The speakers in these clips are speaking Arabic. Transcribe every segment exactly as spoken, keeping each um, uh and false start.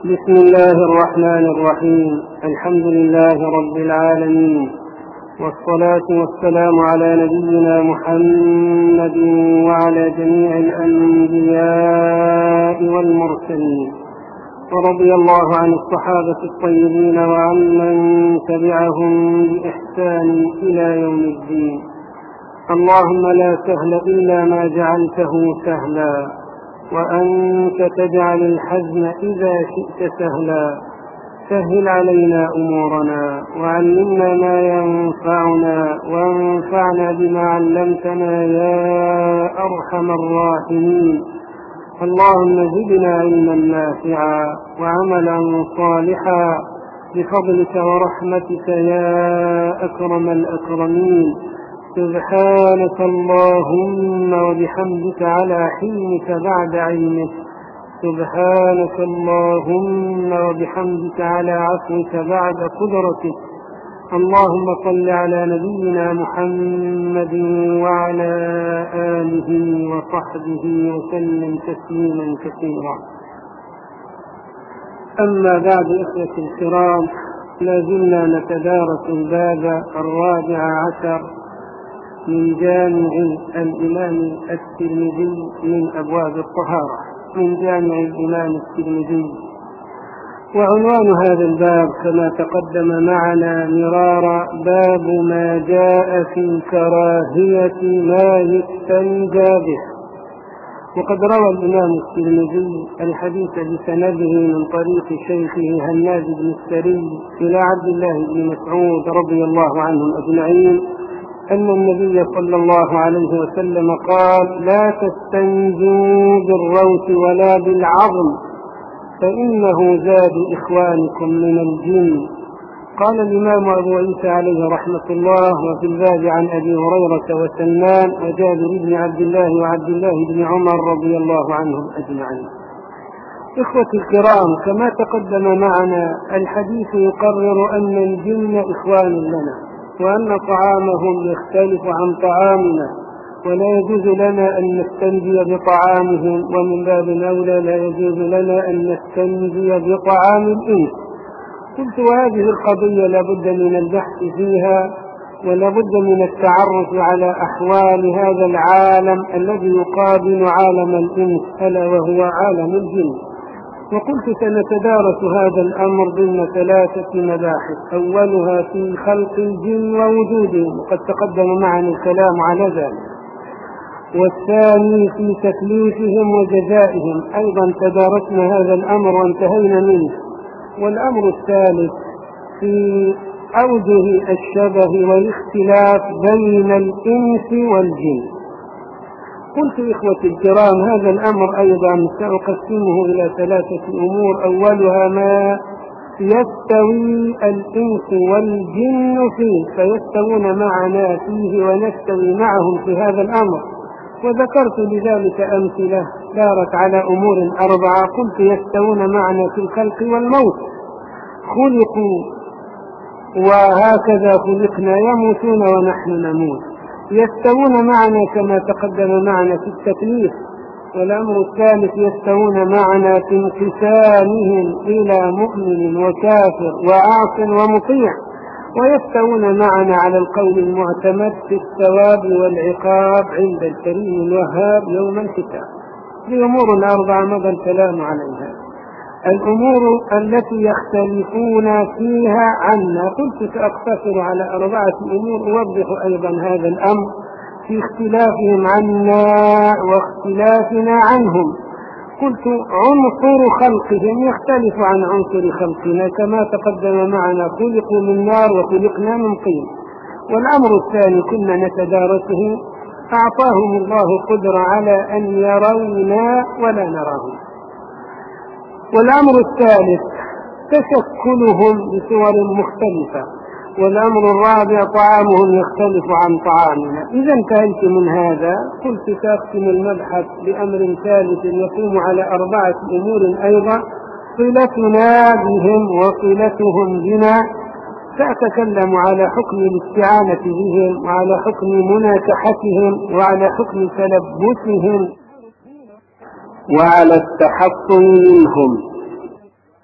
بسم الله الرحمن الرحيم. الحمد لله رب العالمين، والصلاة والسلام على نبينا محمد وعلى جميع الأنبياء والمرسلين، ورضي الله عن الصحابة الطيبين وعن من تبعهم بإحسان إلى يوم الدين. اللهم لا سهل إلا ما جعلته سهلا، وأنت تجعل الحزن إذا شئت سهلا. سهل علينا أمورنا، وعلمنا ما ينفعنا، وانفعنا بما علمتنا يا أرحم الراحمين. اللهم زدنا علما نافعا وعملا صالحا بفضلك ورحمتك يا أكرم الأكرمين. سبحانك اللهم وبحمدك على حلمك بعد علمك، سبحانك اللهم وبحمدك على عفوك بعد قدرتك. اللهم صل على نبينا محمد وعلى آله وصحبه وسلم تسليما كثيرا. أما بعد، إخوة الكرام، لازلنا نتدارس الباب الرابع عشر من جامع الإمام الترمذي من أبواب الطهارة، من جامع الإمام الترمذي. وعنوان هذا الباب كما تقدم معنا مرارا: باب ما جاء في كراهية ما يستنجى به. وقد روى الإمام الترمذي الحديث بسنده من طريق شيخه هناد بن السري إلى عبد الله بن مسعود رضي الله عنهم أجمعين أن النبي صلى الله عليه وسلم قال: لا تستنجوا بالروث ولا بالعظم، فإنه زاد إخوانكم من الجن. قال الإمام أبو عيسى عليه رحمة الله: وفي الباب عن أبي هريرة وسلمان وجابر بن عبد الله وعبد الله بن عمر رضي الله عنهم أجمعين. إخوتي الكرام، كما تقدم معنا الحديث يقرر أن الجن إخوان لنا، وأن طعامهم يختلف عن طعامنا، ولا يجوز لنا أن نستنجي بطعامهم، ومن باب أولى لا يجوز لنا أن نستنجي بطعام الإنس. قلت: وهذه القضية لابد من البحث فيها، ولابد من التعرف على أحوال هذا العالم الذي يقابل عالم الإنس، ألا وهو عالم الجن. وقلت: سنتدارس هذا الأمر ضمن ثلاثة مباحث: أولها في خلق الجن ووجودهم، وقد تقدم معنا الكلام على ذلك. والثاني في تكليفهم وجزائهم، أيضا تدارسنا هذا الأمر وانتهينا منه. والأمر الثالث في أوجه الشبه والاختلاف بين الإنس والجن. قلت: إخوتي الكرام، هذا الأمر أيضا سأقسمه إلى ثلاثة أمور: أولها ما يستوي الإنس والجن فيه، فيستوون معنا فيه ونستوي معهم في هذا الأمر. وذكرت لذلك أمثلة دارت على أمور أربعة. قلت: يستوون معنا في الخلق والموت، خلقوا وهكذا خلقنا، يموتون ونحن نموت. يستوون معنا كما تقدم معنا في التكليف. والأمر الثالث: يستوون معنا في انقسامهم إلى مؤمن وكافر وعاص ومطيع. ويستوون معنا على القول المعتمد في الثواب والعقاب عند الكريم الوهاب يوم الحساب. بأمور أربعة مضى الكلام عليها. الأمور التي يختلفون فيها عنا، قلت سأقتصر على أربعة أمور أوضح أيضا هذا الأمر في اختلافهم عنا واختلافنا عنهم. قلت: عنصر خلقهم يختلف عن عنصر خلقنا، كما تقدم معنا: خلقوا من نار وخلقنا من طين. والأمر الثاني كنا نتدارسه: أعطاهم الله قدرة على أن يرونا ولا نراهم. والأمر الثالث: تشكلهم بصور مختلفة. والأمر الرابع: طعامهم يختلف عن طعامنا. إذا انتهيت من هذا، قلت سأختم المبحث بأمر ثالث يقوم على أربعة أمور أيضا: صلتنا بهم وصلتهم بنا. سأتكلم على حكم الاستعانة بهم، وعلى حكم مناكحتهم، وعلى حكم تلبسهم، وعلى التحصن منهم.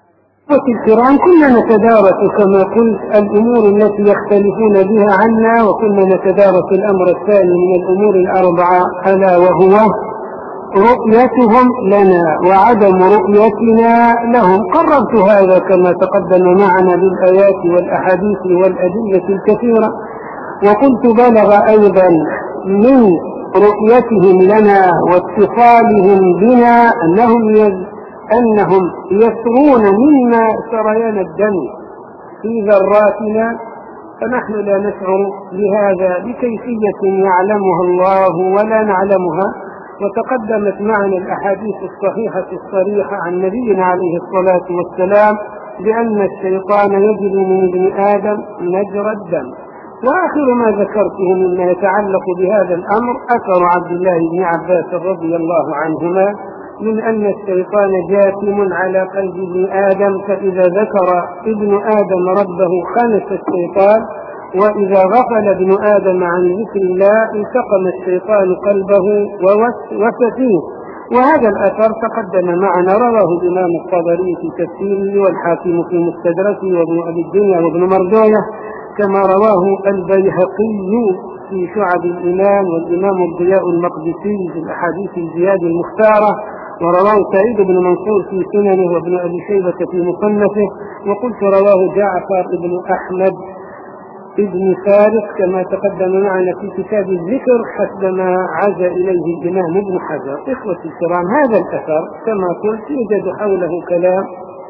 الكرام، كنا نتدارس كما قلت الأمور التي يختلفون بها عنا، وكنا نتدارس الأمر الثاني من الأمور الأربعة ألا وهو رؤيتهم لنا وعدم رؤيتنا لهم. قررت هذا كما تقدم معنا بالآيات والأحاديث والأدلة الكثيرة، وقلت بلغ أيضا من رؤيتهم لنا واتصالهم بنا أنهم يز أنهم يسرون منا سريان الدم في ذراتنا، فنحن لا نشعر بهذا بكيفية يعلمها الله ولا نعلمها. وتقدمت معنا الأحاديث الصحيحة الصريحة عن نبينا عليه الصلاة والسلام بأن الشيطان يجري من ابن آدم مجرى الدم. وآخر ما ذكرته مما يتعلق بهذا الأمر أثر عبد الله بن عباس رضي الله عنهما من أن الشيطان جاثم على قلب ابن آدم، فإذا ذكر ابن آدم ربه خنس الشيطان، وإذا غفل ابن آدم عن ذكر الله التقم الشيطان قلبه ووسوس فيه. وهذا الأثر تقدم معنا، رواه الإمام الطبري في تفسيره والحاكم في مستدركه وابن أبي الدنيا وابن مردويه، كما رواه البيهقي في شعب الإيمان والإمام الضياء المقدسي في الأحاديث الزياد المختارة، ورواه سعيد بن منصور في سننه وابن أبي شيبة في مصنفه، وقلت رواه جعفر بن أحمد ابن فارس كما تقدم معنا في كتاب الذكر حسب ما عزى إليه الإمام ابن حجر. إخوتي الكرام، هذا الأثر كما قلت يوجد حوله كلام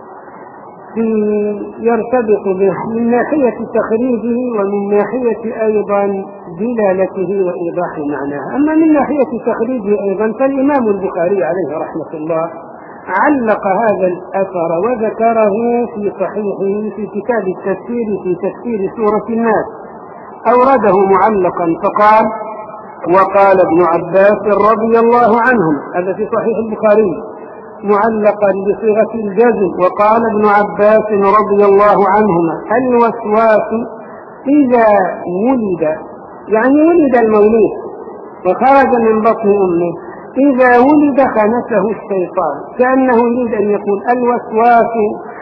يرتبط به من ناحية تخريجه ومن ناحية أيضا دلالته وإيضاح معناه. أما من ناحية تخريجه أيضا فالإمام البخاري عليه رحمة الله علق هذا الأثر وذكره في صحيحه في كتاب التفسير في تفسير سورة الناس، أورده معلقا فقال: وقال ابن عباس رضي الله عنهم، هذا في صحيح البخاري معلقا بصيغة الجزم، وقال ابن عباس رضي الله عنهما: الوسواس إذا ولد، يعني ولد المولود وخرج من بطن أمه، إذا ولد خنسه الشيطان، كأنه يريد أن يقول الوسواس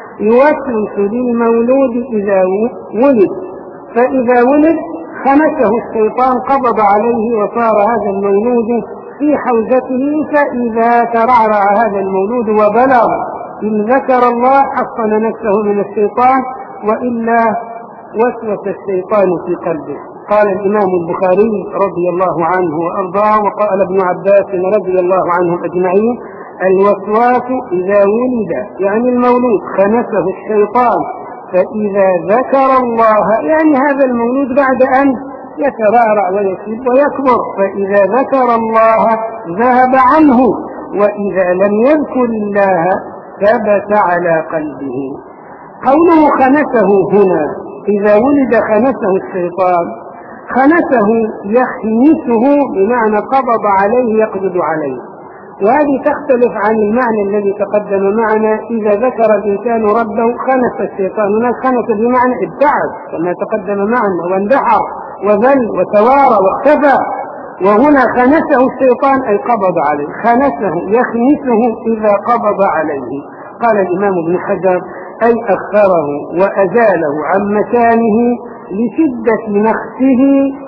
يوسوس للمولود إذا ولد، فإذا ولد خنسه الشيطان قبض عليه وصار هذا المولود في حوزته، فإذا ترعرع هذا المولود وبلغ إن ذكر الله حصن نفسه من الشيطان، وإلا وسوس الشيطان في قلبه. قال الإمام البخاري رضي الله عنه وأرضاه، وقال ابن عباس رضي الله عنهم أجمعين: الوسواس إذا ولد، يعني المولود خنسه الشيطان، فإذا ذكر الله، يعني هذا المولود بعد أن يترعرع ويشيب ويكبر، فإذا ذكر الله ذهب عنه، وإذا لم يذكر الله ثبت على قلبه. قوله خنسه هنا إذا ولد خنسه الشيطان، خنسه يخنسه بمعنى قبض عليه يقبض عليه، وهذه تختلف عن المعنى الذي تقدم معنا إذا ذكر الإنسان ربه خنس الشيطان. هناك خنس بمعنى ابتعد كما تقدم معنا واندحر وذل وتوارى واختفى، وهنا خنسه الشيطان أي قبض عليه، خنسه يخنسه إذا قبض عليه. قال الإمام ابن حجر: أي أخره وأزاله عن مكانه لشدة نخسه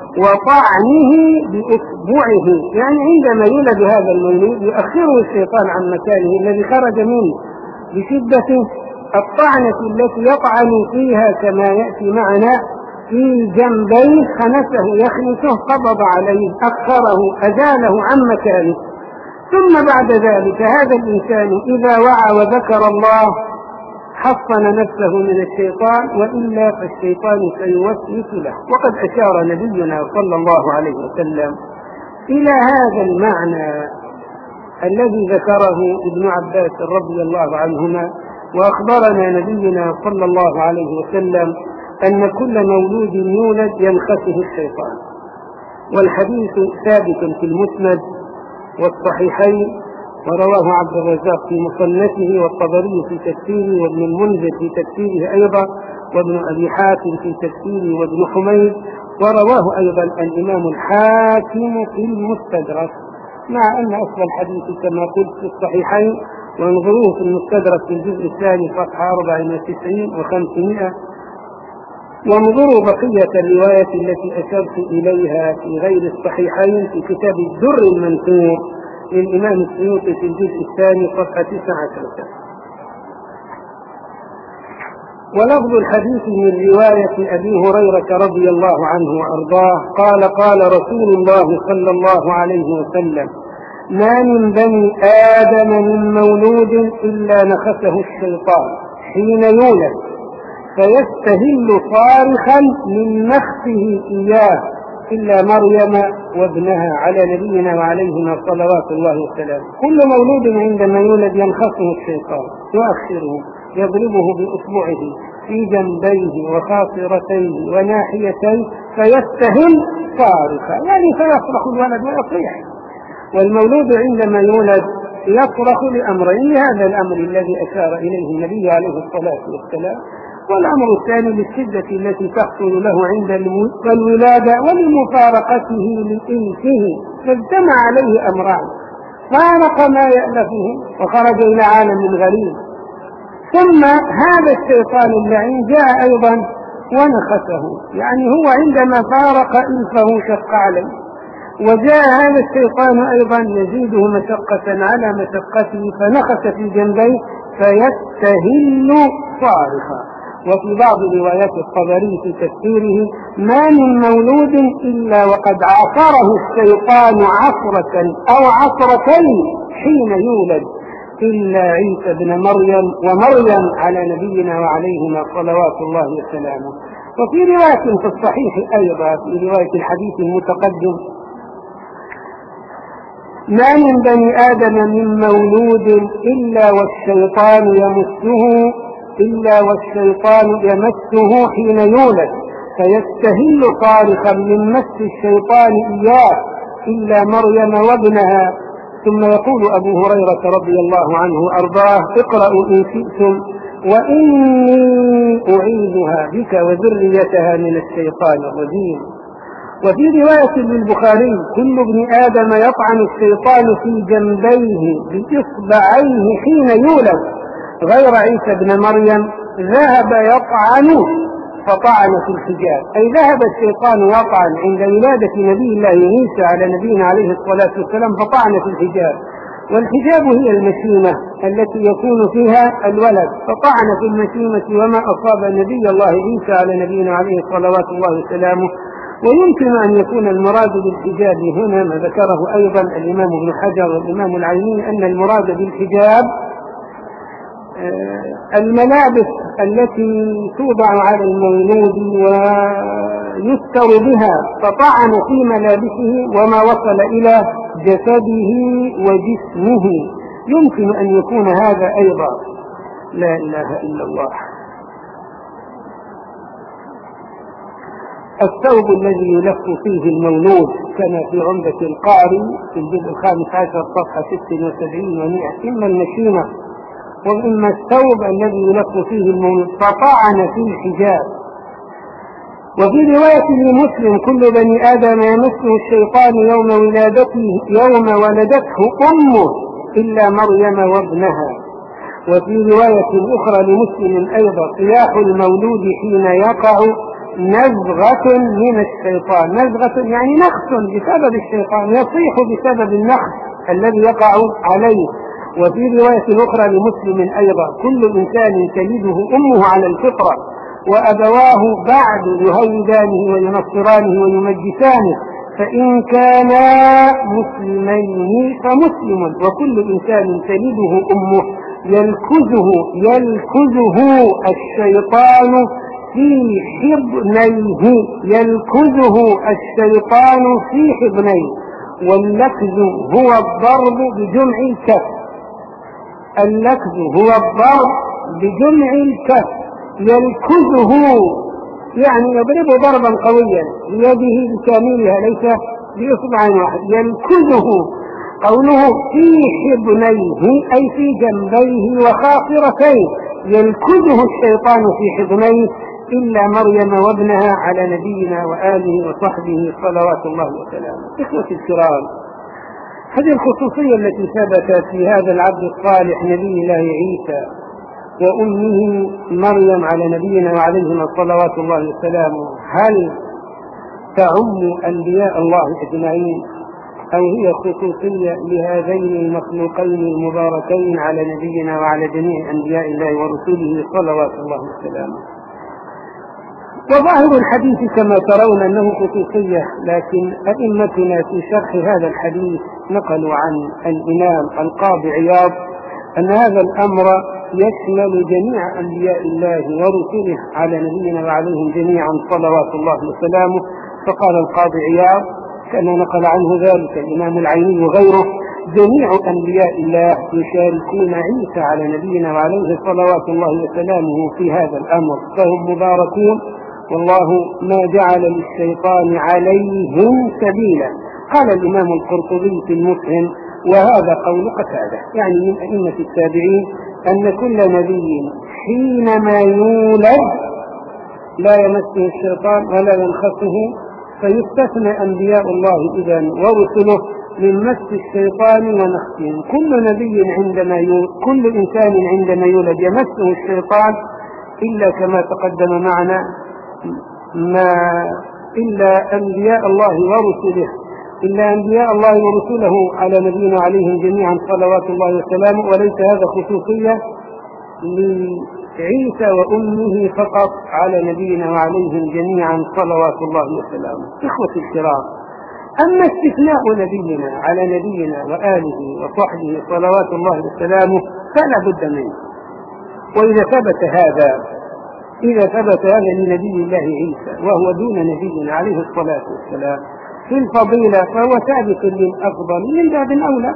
وطعنه بإصبعه، يعني عندما يولد هذا المولود يؤخره الشيطان عن مكانه الذي خرج منه بشدة الطعنة التي يطعن فيها كما يأتي معنا في جنبيه، خنسه يخنسه قبض عليه أخره أزاله عن مكانه. ثم بعد ذلك هذا الإنسان إذا وعى وذكر الله حصن نفسه من الشيطان، وإلا فالشيطان سيوسوس له. وقد أشار نبينا صلى الله عليه وسلم إلى هذا المعنى الذي ذكره ابن عباس رضي الله عنهما، وأخبرنا نبينا صلى الله عليه وسلم أن كل مولود يولد ينخسه الشيطان، والحديث ثابت في المسند والصحيحين، ورواه عبد الرزاق في مصنفه، والطبري في تفسيره، وابن المنذر في تفسيره أيضا، وابن أبي حاتم في تفسيره، وابن حميد، ورواه أيضا الإمام الحاكم في المستدرك، مع أن أصل الحديث كما قلت في الصحيحين وانظروه في المستدرك في الجزء الثاني صفحة أربعة وتسعين وخمسمائة. وانظروا بقية الرواية التي أشرت إليها في غير الصحيحين في كتاب الدر المنثور للإمام السيوطي في الجزء الثاني صفحة تسعة عشر. ولفظ الحديث من رواية أبي هريرة رضي الله عنه وأرضاه قال قال رسول الله صلى الله عليه وسلم: ما من بني آدم من مولود إلا نخسه الشيطان حين يولد فيستهل صارخا من نخسه إياه إلا مريم وابنها على نبينا وعليهما صلوات الله وسلامه. كل مولود عندما يولد ينخسه الشيطان يؤخره يضربه بأصبعه في جنبيه وخاصرتيه وناحيتيه فيستهل صارخا، يعني فيصرخ الولد ويصيح. والمولود عندما يولد يصرخ لأمرين: هذا الأمر الذي أشار إليه النبي عليه الصلاة والسلام، والأمر الثاني للشدة التي تحصل له عند الولادة ولمفارقته لإنسه، فاجتمع عليه أمران: فارق ما يألفه وخرج إلى عالم غريب، ثم هذا الشيطان اللعين جاء أيضا ونخسه، يعني هو عندما فارق إنفه شق عليه، وجاء هذا الشيطان أيضا يزيده مشقة على مشقته فنخس في جنبيه فيستهل صارخا. وفي بعض روايات الطبري في تفسيره: ما من مولود إلا وقد عصره الشيطان عصرة أو عصرتين حين يولد إلا عيسى بن مريم ومريم على نبينا وعليهما صلوات الله وسلامه. وفي رواية في الصحيح أيضا في رواية الحديث المتقدم: ما من بني آدم من مولود إلا والشيطان يمسه إلا والشيطان يمسه حين يولد فيستهل صارخا من مس الشيطان إياه إلا مريم وابنها. ثم يقول أبو هريرة رضي الله عنه أرضاه: اقرأوا إن شئتم وإني أعيذها بك وذريتها من الشيطان الرجيم. وفي رواية للبخاري: كل ابن آدم يطعن الشيطان في جنبيه بإصبعيه حين يولد غير عيسى بن مريم ذهب يطعن فطعن في الحجاب، أي ذهب الشيطان يطعن عند ولادة نبي الله عيسى على نبينا عليه الصلاة والسلام فطعن في الحجاب، والحجاب هي المشيمة التي يكون فيها الولد، فطعن في المشيمة وما أصاب نبي الله عيسى على نبينا عليه صلوات الله وسلامه. ويمكن أن يكون المراد بالحجاب هنا ما ذكره أيضا الإمام ابن حجر والإمام العيني أن المراد بالحجاب الملابس التي توضع على المولود ويستر بها، فطعن في ملابسه وما وصل إلى جسده وجسمه. يمكن أن يكون هذا أيضا. لا إله إلا الله. الثوب الذي يلف فيه المولود كما في عمدة القاري في الجزء الخامس عشر صفحة ست وسبعين ومئة: إما المشيمة وإما الثوب الذي يلف فيه المولود فطعن في الحجاب. وفي رواية لمسلم: كل بني آدم يمسه الشيطان يوم ولادته يوم ولدته أمه إلا مريم وابنها. وفي رواية أخرى لمسلم أيضا: صياح المولود حين يقع نزغة من الشيطان، نزغة يعني نخس بسبب الشيطان، يصيح بسبب النخس الذي يقع عليه. وفي رواية أخرى لمسلم أيضا: كل إنسان تلده أمه على الفطرة وأبواه بعد يهودانه وينصرانه ويمجسانه، فإن كانا مسلمين فمسلم. وكل إنسان تلده أمه يلكزه يلكزه الشيطان في حضنيه يلكزه الشيطان في حضنيه. واللكز هو الضرب بجمع الكف، اللكز هو الضرب بجمع الكف. يلكزه يعني يضرب ضربا قويا بيده بكاملها ليس بإصبع واحد. يلكزه قوله في حضنيه أي في جنبيه وخاصرتيه، يلكزه الشيطان في حضنيه إلا مريم وابنها على نبينا وآله وصحبه صلوات الله وسلامه. إخوة الكرام، هذه الخصوصية التي ثبتت في هذا العبد الصالح نبي الله عيسى وأمه مريم على نبينا وعليهما صلوات الله وسلامه، هل تعم أنبياء الله أجمعين أو هي خصوصية لهذين المخلوقين المباركين على نبينا وعلى جميع أنبياء الله ورسوله صلوات الله وسلامه؟ وظاهر الحديث كما ترون أنه خصوصية، لكن أئمتنا في شرح هذا الحديث نقلوا عن الإمام القاضي عياض أن هذا الأمر يشمل جميع أنبياء الله ورسله على نبينا وعليهم جميعا صلوات الله وسلامه. فقال القاضي عياض كما نقل عنه ذلك الإمام العيني وغيره: جميع أنبياء الله يشاركون عيسى على نبينا وعليه صلوات الله وسلامه في هذا الأمر، فهم مباركون، والله ما جعل للشيطان عليهم سبيلا. قال الإمام القرطبي في المفهم: وهذا قول قتادة، يعني من أئمة التابعين، أن كل نبي حينما يولد لا يمسه الشيطان ولا ينخسه، فيستثنى أنبياء الله إذن ورسله من مس الشيطان ونخسهم. كل نبي عندما يولد، كل إنسان عندما يولد يمسه الشيطان، إلا كما تقدم معنا ما إلا أنبياء الله ورسله إلا أنبياء الله ورسله على نبينا عليهم جميعا صلوات الله وسلامه، وليس هذا خصوصية لعيسى وأمه فقط على نبينا وعليهم جميعا صلوات الله وسلامه. إخوة الكرام، أما استثناء نبينا على نبينا وآله وصحبه صلوات الله وسلامه فلا بد منه. وإذا ثبت هذا إذا ثبت هذا لنبي الله عيسى وهو دون نبينا عليه الصلاة والسلام في الفضيلة، فهو ثابت للأفضل من باب أولى.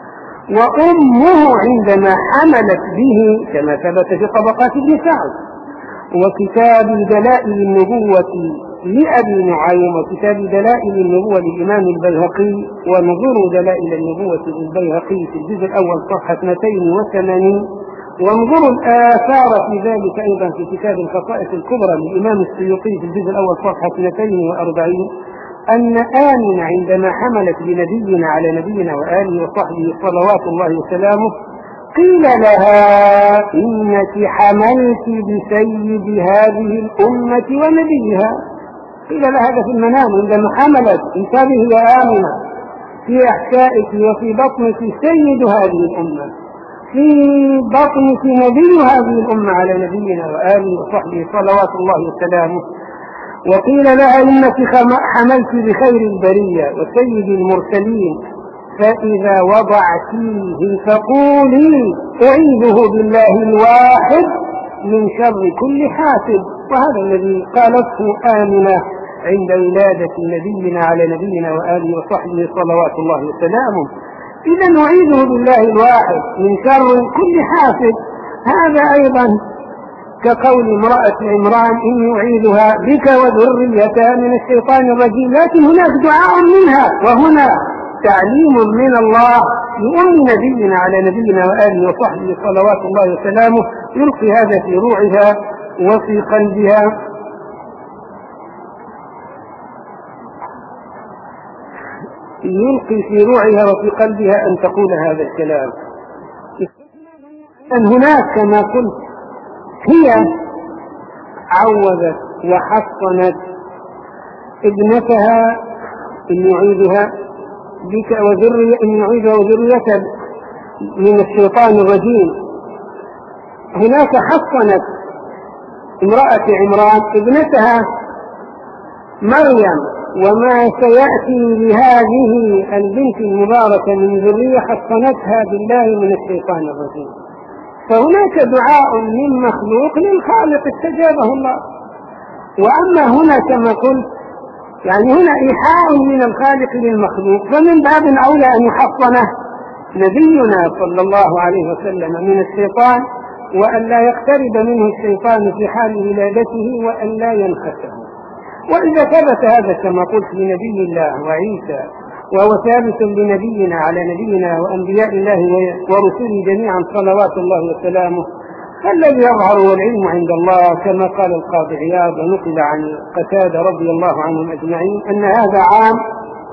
وأمه عندما حملت به كما ثبت في طبقات ابن سعد وكتاب دلائل النبوة لأبي نعيم وكتاب دلائل النبوة للإمام البيهقي، ونظروا دلائل النبوة للبيهقي في الجزء الأول صفحة اثنتين وثمانين، وانظروا الآثار في ذلك أيضا في كتاب الخصائص الكبرى للإمام السيوطي في الجزء الأول صفحة اثنتين وأربعين، أن آمنة عندما حملت بنبينا على نبينا وآله وصحبه صلوات الله وسلامه قيل لها: إنك حملت بسيد هذه الأمة ونبيها. قيل لها هذا في المنام عندما حملت: انتبهي يا آمنة، في أحشائك وفي بطنك سيد هذه الأمة، في بطنك نبي هذه الأمة على نبينا وآله وصحبه صلوات الله وسلامه. وقيل لها: إنك حملت بخير البرية وسيد المرسلين، فإذا وضعتيه فقولي: أعيذه بالله الواحد من شر كل حاسد. وهذا الذي قالته آمنة عند ولادة نبينا على نبينا وآله وصحبه صلوات الله وسلامه. إذا نعيذه بالله الواحد من شر كل حاسد. هذا أيضا كقول امرأة عمران: إني أعيذها بك وذريتها من الشيطان الرجيم. لكن هناك دعاء منها، وهنا تعليم من الله لأم نبينا على نبينا وآله وصحبه صلوات الله وسلامه، يلقي هذا في روعها وفي قلبها. يلقي في روعها وفي قلبها أن تقول هذا الكلام. أن هناك كما قلت هي عوذت وحصنت ابنتها إن يعيذها بك وذرية إن يعيذها وذريتها من الشيطان الرجيم. هناك حصنت امرأة عمران ابنتها مريم، وما سيأتي لهذه البنت المباركة من ذرية حصنتها بالله من الشيطان الرجيم. فهناك دعاء من مخلوق للخالق استجابه الله. وأما هنا كما قلت يعني هنا إيحاء من الخالق للمخلوق، فمن باب أولى أن يحصنه نبينا صلى الله عليه وسلم من الشيطان، وأن لا يقترب منه الشيطان في حال ولادته، وأن لا ينخسه. وإذا ثبت هذا كما قلت لنبي الله وعيسى، وهو ثابت لنبينا على نبينا وأنبياء الله ورسله جميعا صلوات الله وسلامه، فالذي يظهر هو العلم عند الله، كما قال القاضي عياض ونقل عن قتادة رضي الله عنهم أجمعين أن هذا عام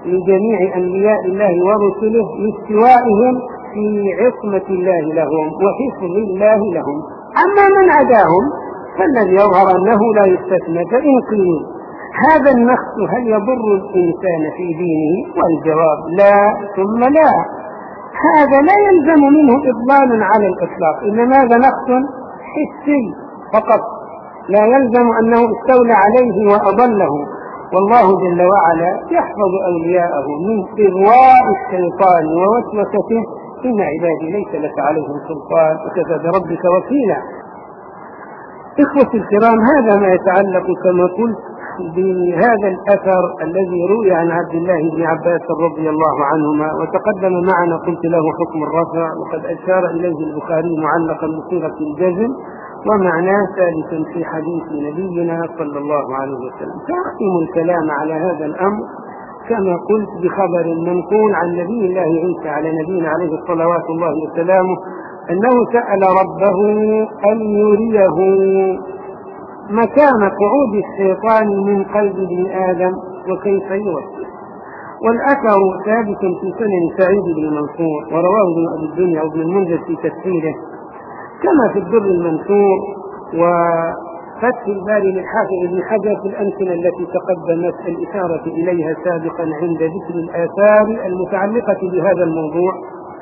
لجميع أنبياء الله ورسله لاستوائهم في عصمة الله لهم وحفظ الله لهم. أما من عداهم فالذي يظهر أنه لا يستثنى. فإن قيل هذا النقص هل يضر الإنسان في دينه؟ والجواب لا ثم لا. هذا لا يلزم منه إضلال على الإطلاق، إنما هذا نقص حسي فقط، لا يلزم أنه استولى عليه وأضله. والله جل وعلا يحفظ أولياءه من إغواء الشيطان ووسوسته. إن عبادي ليس لك عليهم سلطان وكفى بربك وكيلا. إخوتي الكرام، هذا ما يتعلق كما قلت بهذا الأثر الذي روي عن عبد الله بن عباس رضي الله عنهما، وتقدم معنا قلت له حكم الرفع، وقد أشار إليه البخاري معلقا بصيغة الجزم، ومعناه ثالث في حديث نبينا صلى الله عليه وسلم. سأختم الكلام على هذا الأمر كما قلت بخبر منقول عن نبي الله عيسى على نبينا عليه الصلوات الله وسلامه أنه سأل ربه أن يريه مكان قعود الشيطان من قلب ابن آدم وكيف يوسوس. والأثر ثابت في سنن سعيد بن منصور، ورواه ابن أبي الدنيا وابن المنذر في تفسيره، كما في الدر المنثور وفتح الباري للحافظ ابن حجر في الأمثلة التي تقدمت الإشارة إليها سابقا عند ذكر الآثار المتعلقة بهذا الموضوع.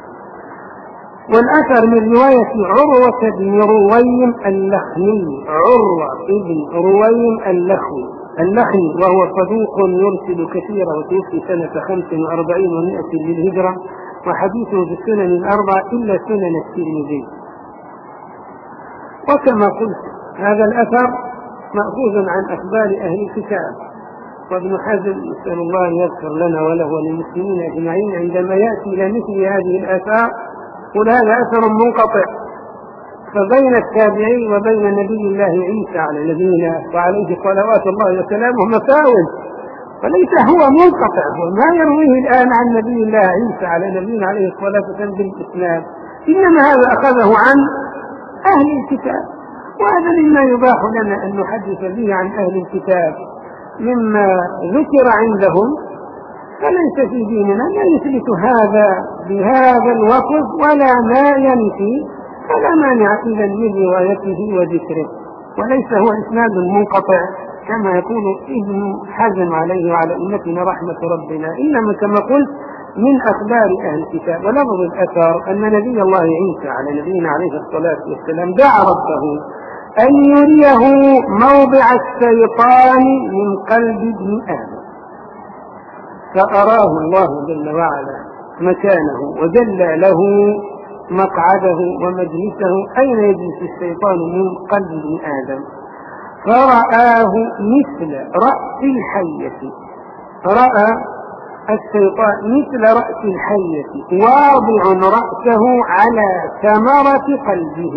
والأثر من رواية عروة بن رويم اللخمي، عروة بن رويم اللخمي اللخمي وهو صدوق يرسل كثيرا، وتوفي سنة خمس وأربعين ومائة للهجرة، وحديثه في السنن الأربع إلا سنن الترمذي. وكما قلت هذا الأثر مأخوذ عن أخبار أهل الكتاب، وابن حزم نسأل الله أن يغفر لنا وله وللمسلمين أجمعين عندما يأتي إلى مثل هذه الآثار قل هذا أثر منقطع، فبين التابعين وبين نبي الله عيسى على نبينا وعليه صلوات الله وسلامه مساوٍ، فليس هو منقطع، وما يرويه الآن عن نبي الله عيسى على نبينا عليه الصلاة والسلام بالإسلام، إنما هذا أخذه عن أهل الكتاب. وهذا مما يباح لنا أن نحدث به عن أهل الكتاب مما ذكر عندهم، فليس في ديننا لا يثبت هذا بهذا الوصف ولا ما ينفي، فلا مانع إذا من روايته وذكره، وليس هو إسناد منقطع كما يقول ابن حزم عليه وعلى أمتنا رحمة ربنا، إنما كما قلت من أخبار أهل الكتاب. ولفظ الأثر أن نبي الله عيسى على نبينا عليه الصلاة والسلام دعا ربه أن يريه موضع الشيطان من قلب ابن آدم، فأراه الله جل وعلا مكانه وجلى له مقعده ومجلسه أين يجلس الشيطان من قلب ابن آدم، فرآه مثل رأس الحية، رأى الشيطان مثل رأس الحية واضع رأسه على ثمرة قلبه،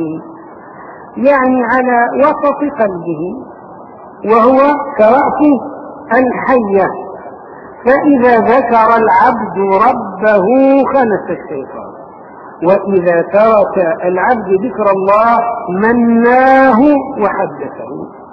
يعني على وسط قلبه، وهو كرأس الحية. فإذا ذكر العبد ربه خنس الشيطان، وإذا ترك العبد ذكر الله مناه وحدثه.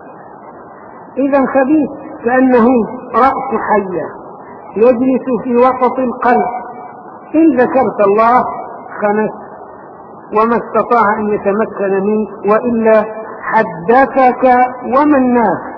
إذا خبيث كأنه رأس حية يجلس في وسط القلب، إن ذكرت الله خنس وما استطاع أن يتمكن منك، وإلا حدثك ومناه.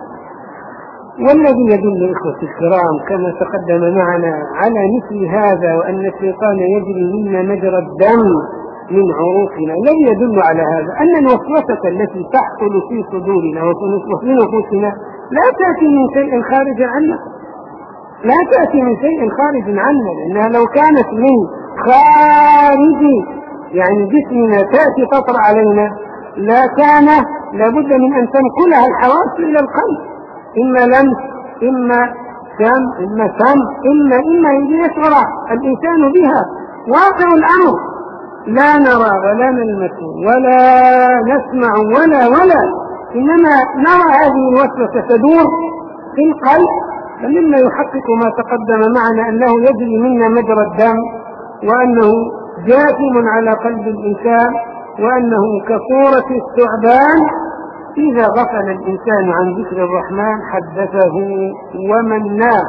والذي يدل إخوة الكرام كما تقدم معنا على مثل هذا، وأن الشيطان يجري منا مجرى الدم من عروقنا، الذي يدل على هذا أن الوسوسة التي تحصل في صدورنا وفي نفوسنا لا تأتي من شيء خارج عنا، لا تأتي من شيء خارج عنا، لأنها لو كانت من خارج يعني جسمنا تأتي تطرأ علينا لا كان لابد من أن تنقلها الحواس إلى القلب، إما لمس إما سم إما سم إما إما يشعر الإنسان بها. واقع الأمر لا نرى ولا نلمس ولا نسمع ولا ولا إنما نرى هذه الوسوسة تدور في القلب، فمما يحقق ما تقدم معنا أنه يجري منا مجرى الدم، وأنه جاثم على قلب الإنسان، وأنه كصورة الثعبان إذا غفل الإنسان عن ذكر الرحمن حدثه ومناه.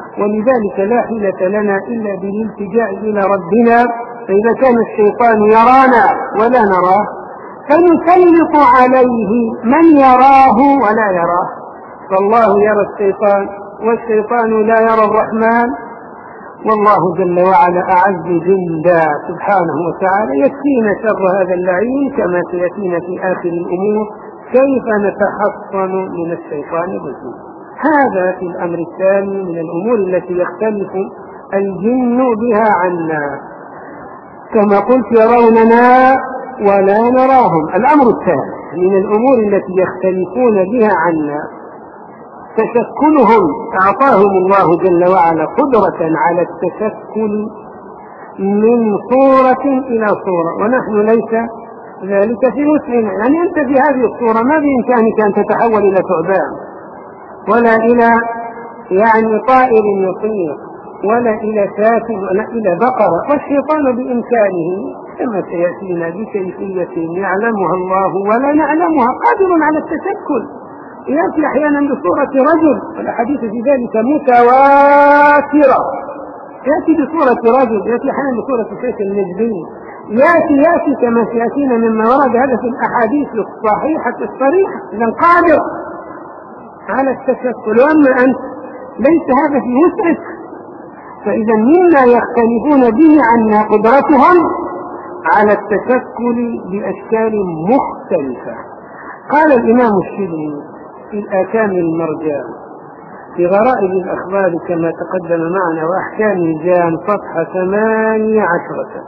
ولذلك لا حيلة لنا إلا بالالتجاء إلى ربنا. فإذا كان الشيطان يرانا ولا نراه فنسلط عليه من يراه ولا يراه، فالله يرى الشيطان والشيطان لا يرى الرحمن، والله جل وعلا أعز جندا سبحانه وتعالى. يكفينا شر هذا اللعين كما سيأتينا في آخر الأمور كيف نتحصن من الشيطان الرجيم. هذا في الأمر الثاني من الأمور التي يختلف الجن بها عنا، كما قلت يروننا ولا نراهم. الأمر الثاني من الأمور التي يختلفون بها عنا تشكلهم. أعطاهم الله جل وعلا قدرة على التشكل من صورة إلى صورة، ونحن ليس ذلك في وسعنا. يعني أنت في هذه الصورة ما بإمكانك أن تتحول إلى ثعبان ولا إلى يعني طائر يطير ولا إلى شاة ولا إلى بقرة، والشيطان بإمكانه كما سيأتينا بكيفية يعلمها الله ولا نعلمها قادر على التشكل. يأتي أحيانا بصورة رجل، والأحاديث في ذلك متواترة. يأتي بصورة رجل، يأتي أحيانا بصورة شيخ النجدي، يأتي يأتي كما سيأتينا مما ورد هذا في الأحاديث الصحيحة الصريحة. إذا قادر على التشكل، وأما أنت ليس هذا في وسعك. فإذا مما يختلفون به عنا قدرتهم على التشكل بأشكال مختلفة. قال الإمام الشبلي في الآكام المرجان في غرائب الأخبار كما تقدم معنا وأحكام الجان صفحة ثمانية عشرة،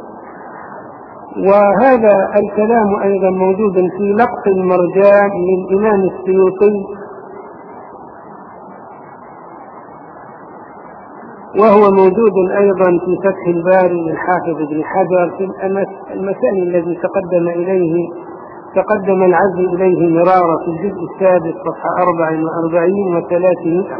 وهذا الكلام أيضا موجود في لقط المرجان للإمام السيوطي، وهو موجود أيضا في فتح الباري للحافظ ابن حجر في المكان الذي تقدم إليه تقدم العز إليه مرارا في الجزء السادس صفحة أربع وأربعين وثلاثمائة.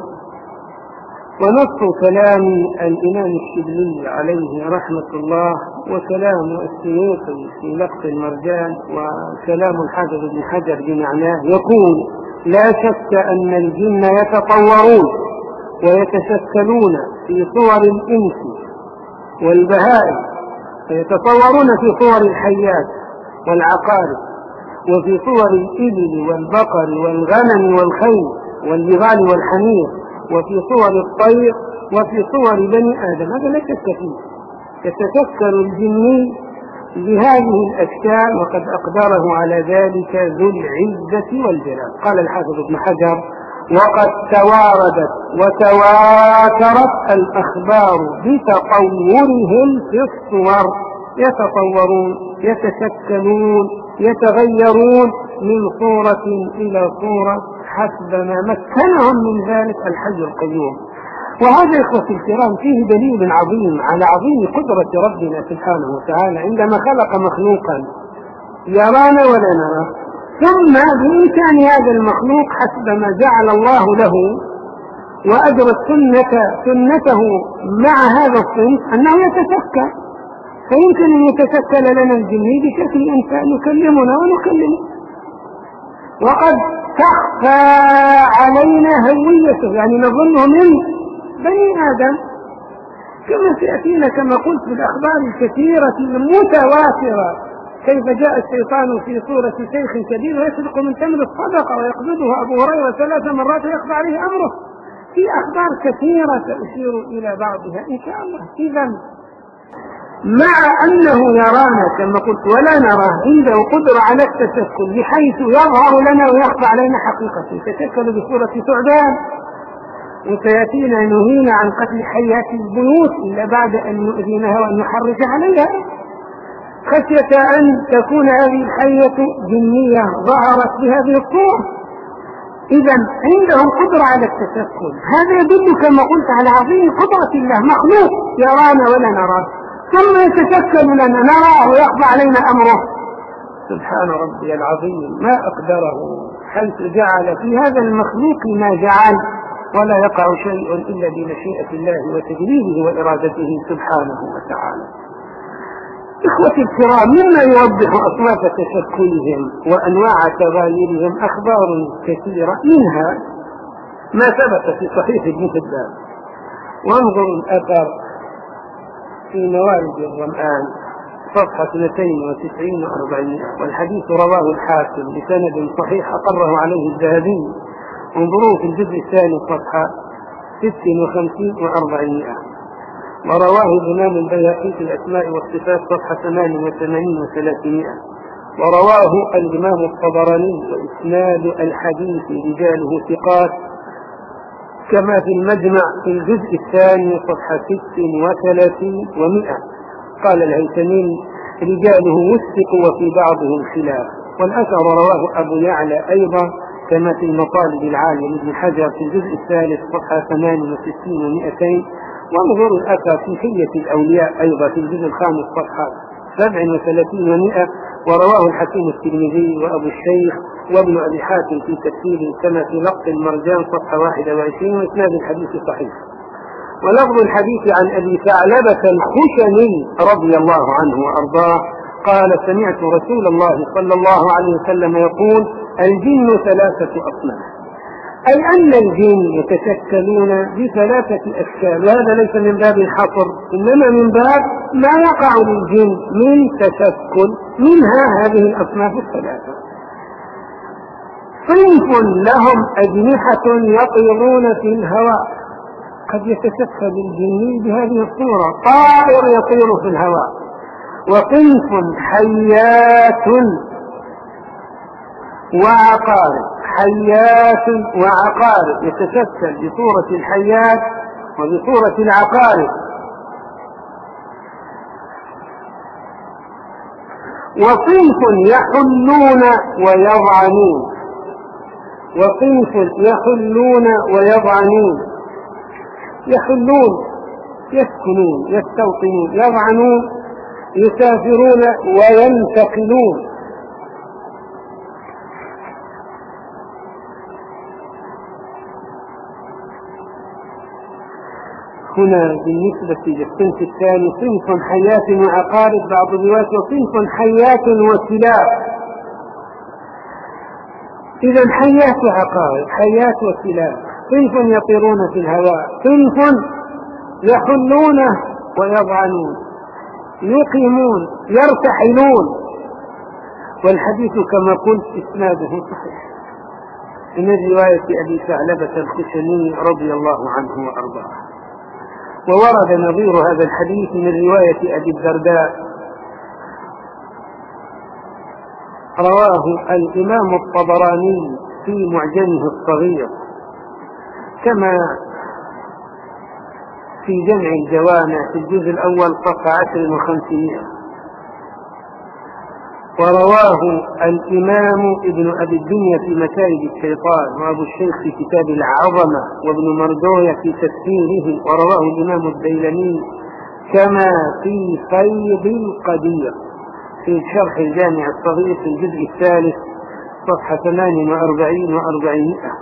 ونص كلام الإمام الشبلي عليه رحمة الله وكلام السيوطي في لقط المرجان وكلام الحافظ ابن حجر بمعناه يقول: لا شك أن الجن يتطورون ويتشكلون في صور الإنس والبهائم، فيتطورون في صور الحيات والعقارب، وفي صور الإبل والبقر والغنم والخيل والبغال والحمير، وفي صور الطير، وفي صور بني آدم. هذا لا شك فيه. يتشكل الجن بهذه الأشكال وقد أقدره على ذلك ذو العزة والجلال. قال الحافظ ابن حجر: وقد تواردت وتواترت الأخبار بتطورهم في الصور. يتطورون، يتشكلون، يتغيرون من صورة إلى صورة حسب ما مكنهم من ذلك الحي القيوم. وهذا إخوتي الكرام فيه دليل عظيم على عظيم قدرة ربنا سبحانه وتعالى عندما خلق مخلوقا يرانا ولا نرى، ثم بإمكان هذا المخلوق حسب ما جعل الله له وأجرى السنة سنته مع هذا الصنف أنه يتشكل. فيمكن أن يتشكل لنا الجن بشكل إنسان يكلمنا ونكلمه، وقد تخفى علينا هويته، يعني نظنه من بني آدم، كما سيأتينا كما قلت في الأخبار الكثيرة المتواترة كيف جاء الشيطان في صورة شيخ كبير ويسرق من تمر الصدقة ويقبضه أبو هريرة ثلاث مرات ويخفى عليه أمره. في أخبار كثيرة سأشير إلى بعضها إن شاء الله. إذا مع أنه يرانا كما قلت ولا نراه، عنده قدرة على التشكل بحيث يظهر لنا ويخفى علينا حقيقته. يتشكل بصورة ثعبان، وسيأتينا نهينا عن قتل حيات البيوت إلا بعد أن نؤذنها وأن نحرج عليها خشية أن تكون هذه الحية جنية ظهرت بهذه الصورة. إذا عندهم قدرة على التشكل. هذا يدل كما قلت على عظيم قدرة الله. مخلوق يرانا ولا نراه ثم يتشكل لنا نراه ويخفى علينا أمره. سبحان ربي العظيم ما أقدره حيث جعل في هذا المخلوق ما جعل، ولا يقع شيء إلا بمشيئة الله وتدبيره وإرادته سبحانه وتعالى. إخوتي الكرام، مما يوضح أصناف تشكلهم وأنواع تغايرهم أخبار كثيرة، منها ما ثبت في صحيح ابن حبان وانظر الأثر في موارد الظمآن صفحة اثنتين وتسعين وأربعين، والحديث رواه الحاكم بسند صحيح أقره عليه الذهبي. انظروا في الجزء الثاني صفحة ست وخمسين وأربعمائة. ورواه الإمام البيهقي في الأسماء والصفات صفحة ثمان وثمانين وثلاثمائة. ورواه الإمام الطبراني وإسناد الحديث رجاله ثقات كما في المجمع في الجزء الثاني صفحة ست وثلاثين ومائة. قال الهيثمي رجاله وثقوا وفي بعضهم خلاف. والأثر رواه أبو يعلى أيضا كما في المطالب العالية لابن حجر في الجزء الثالث صفحة ثمان وستين ومائتين. وانظروا الأثر في حلية الأولياء أيضا في الجزء الخامس صفحة سبع وثلاثين ومائة. ورواه الحكيم الترمذي وأبو الشيخ وابن أبي حاتم في تفسيره كما في لقط المرجان صفحة واحد وعشرين، وإسناد الحديث صحيح. ولفظ الحديث عن أبي ثعلبة الخشني رضي الله عنه وأرضاه قال سمعت رسول الله صلى الله عليه وسلم يقول الجن ثلاثة أصناف، أي أن الجن يتشكلون بثلاثة أشكال، وهذا ليس من باب الحصر إنما من باب ما يقع للجن من تشكل، منها هذه الأصناف الثلاثة. صنف لهم أجنحة يطيرون في الهواء، قد يتشكل الجن بهذه الصورة، طائر يطير في الهواء. وصنف حيات وعقارب، حيات وعقارب يتشكل بصورة الحيات وبصورة العقارب. وصنف يحلون ويضعنون، وصنف يحلون ويضعنون، يحلون يسكنون يستوطنون، يضعنون يسافرون وينتقلون. هنا بالنسبة للصنف الثاني صنف حيات وعقارب بعض الروايات، وصنف حيات وكلاب. إذا حيات وعقارب، حيات وكلاب. صنف يطيرون في الهواء، صنف يحلون ويضعنون، يقيمون يرتحلون. والحديث كما قلت إسناده صحيح من رواية أبي ثعلبة الخشني رضي الله عنه وأرضاه. وورد نظير هذا الحديث من رواية أبي الدرداء رواه الإمام الطبراني في معجمه الصغير كما في جمع الجوامع في الجزء الأول صفحة عشر وخمسمائة. ورواه الإمام ابن أبي الدنيا في مكائد الشيطان، وأبو الشيخ في كتاب العظمة، وابن مردوية في تفسيره. ورواه الإمام الديلمي كما في فيض القدير في شرح الجامع الصغير في الجزء الثالث صفحة ثمان وأربعين وأربعمائة.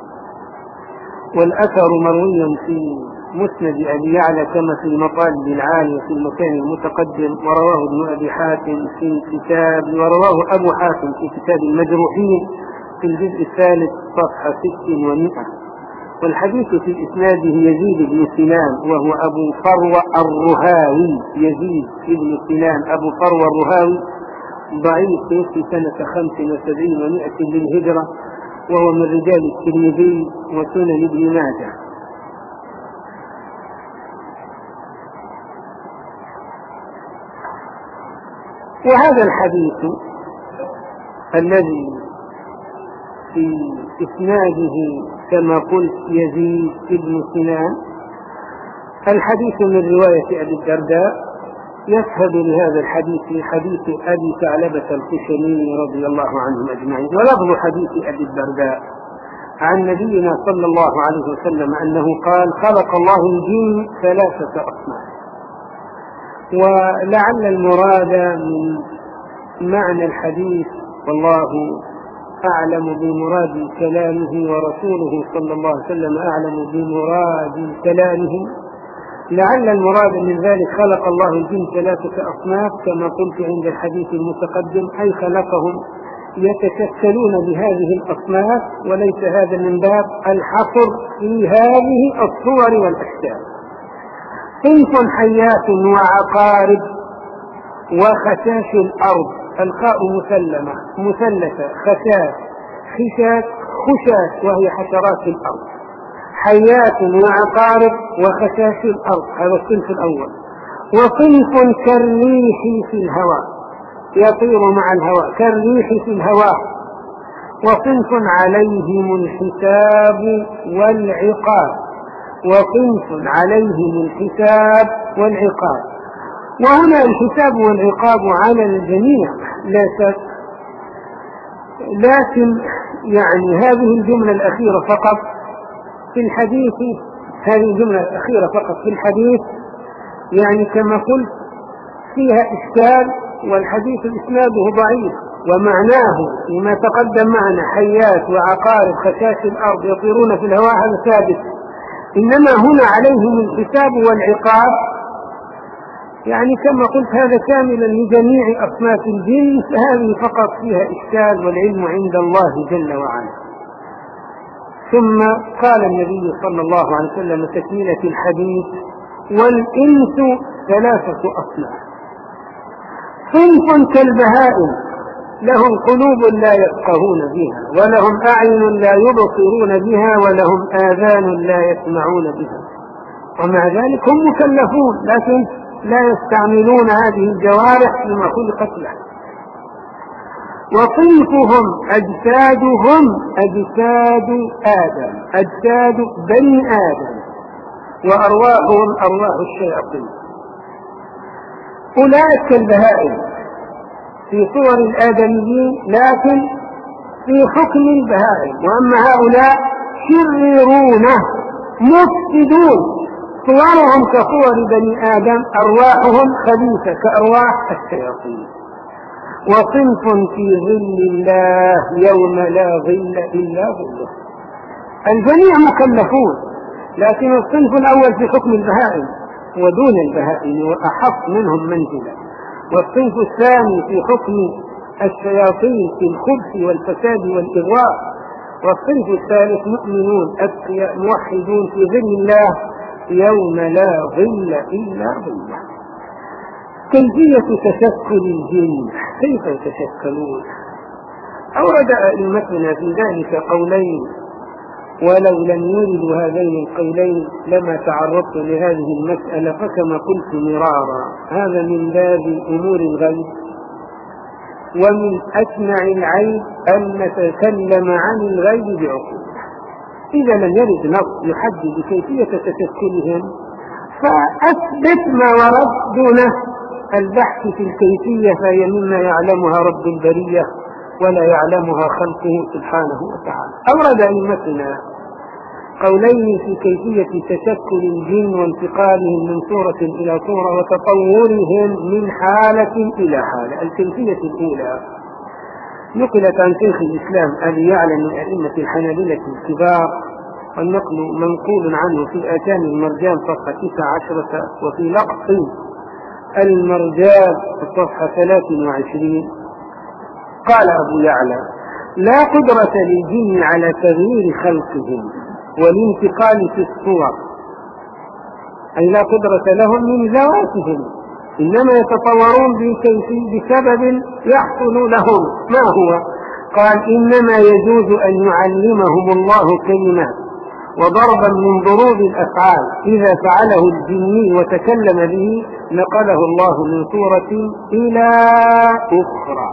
والأثر مروي في مسند أبي يعلى كما في المطالب العالية في المكان المتقدم. ورواه ابن أبي حاتم في كتاب ورواه أبو حاتم في كتاب المجروحين في الجزء الثالث صفحة ست ومائة. والحديث في إسناده يزيد بن سنان وهو أبو فروة الرهاوي، يزيد بن سنان أبو فروة الرهاوي ضعيف في سنة خمس وسبعين ومائة للهجرة، وهو من رجال الترمذي وسنن ابن ماجه. وهذا الحديث الذي في إسناده كما قلت يزيد بن سنان الحديث من رواية أبي الدرداء يشهد لهذا الحديث حديث أبي ثعلبة الخشني رضي الله عنهم أجمعين. ولفظ حديث أبي الدرداء عن نبينا صلى الله عليه وسلم أنه قال خلق الله الجن ثلاثة أصناف. ولعل المراد من معنى الحديث والله أعلم بمراد كلامه ورسوله صلى الله عليه وسلم أعلم بمراد كلامه، لعل المراد من ذلك خلق الله الجن ثلاثة أصناف كما قلت عند الحديث المتقدم، أي خلقهم يتشكلون بهذه الأصناف، وليس هذا من باب الحصر في هذه الصور والأشكال. صنف حيات وعقارب وخشاش الأرض، الخاء مسلمة مثلثة، خشاش خشاش خشاش وهي حشرات الأرض، حيات وعقارب وخشاش الأرض، هذا الصنف الأول. وصنف كالريح في الهواء، يطير مع الهواء كالريح في الهواء. وصنف عليهم الحساب والعقاب، وصنف عليهم الحساب والعقاب. وهنا الحساب والعقاب على الجميع لا شك، لكن يعني هذه الجملة الأخيرة فقط في الحديث، هذه الجملة الأخيرة فقط في الحديث يعني كما قلت فيها إشكال، والحديث إسناده ضعيف، ومعناه لما تقدم معنا حيات وعقارب خشاش الأرض يطيرون في الهواء هذا ثابت، إنما هنا عليهم الحساب والعقاب يعني كما قلت هذا كاملا لجميع أصناف الجن، فهذه فقط فيها إشكال والعلم عند الله جل وعلا. ثم قال النبي صلى الله عليه وسلم تكملة الحديث: والإنس ثلاثة أصناف، صنف كالبهائم لهم قلوب لا يفقهون بها، ولهم أعين لا يبصرون بها، ولهم آذان لا يسمعون بها، ومع ذلك هم مكلفون لكن لا يستعملون هذه الجوارح فيما خلقت له. وصنفهم أجسادهم أجساد آدم، أجساد بني آدم، وأرواحهم أرواح الشياطين. أولئك البهائم في صور الآدميين لكن في حكم البهائم، وأما هؤلاء شريرون مفسدون، صورهم كصور بني آدم، أرواحهم خبيثة كأرواح الشياطين. وصنف في ظل الله يوم لا ظل إلا ظله، الجميع مكلفون، لكن الصنف الأول في حكم البهائم ودون البهائم وأحق منهم منزلا، والصنف الثاني في حكم الشياطين في الخبث والفساد والإغواء، والصنف الثالث مؤمنون أتقياء موحدون في ظل الله يوم لا ظل إلا ظله. كيفية تشكل الجن، كيف يتشكلون؟ أورد أئمتنا في ذلك قولين، ولو لم يردوا هذين القولين لما تعرضت لهذه المسألة، فكما قلت مرارا هذا من باب أمور الغيب، ومن أسمع العيب أن نتكلم عن الغيب بعقول. إذا لم يرد نص يحدد كيفية تشكلهم فأثبت ما ورد دون البحث في الكيفية، فهي مما يعلمها رب البرية ولا يعلمها خلقه سبحانه وتعالى. أورد أئمتنا قولين في كيفية تشكل الجن وانتقالهم من صورة إلى صورة وتطورهم من حالة إلى حالة. الكيفية الأولى نقلت عن شيخ الإسلام أبي يعلى من أئمة الحنابلة الكبار، والنقل منقول عنه في آتان المرجان صفحة تسعة عشرة، وفي لقط المرجان صفحة ثلاث وعشرين. قال أبو يعلى: لا قدرة للجن على تغيير خلقهم والانتقال في الصور، أي لا قدرة لهم من ذواتهم، إنما يتطورون بسبب يحصل لهم. ما هو؟ قال: إنما يجوز أن يعلمهم الله كلمات وضربا من ضروب الأفعال، إذا فعله الجني وتكلم به نقله الله من صورة إلى أخرى.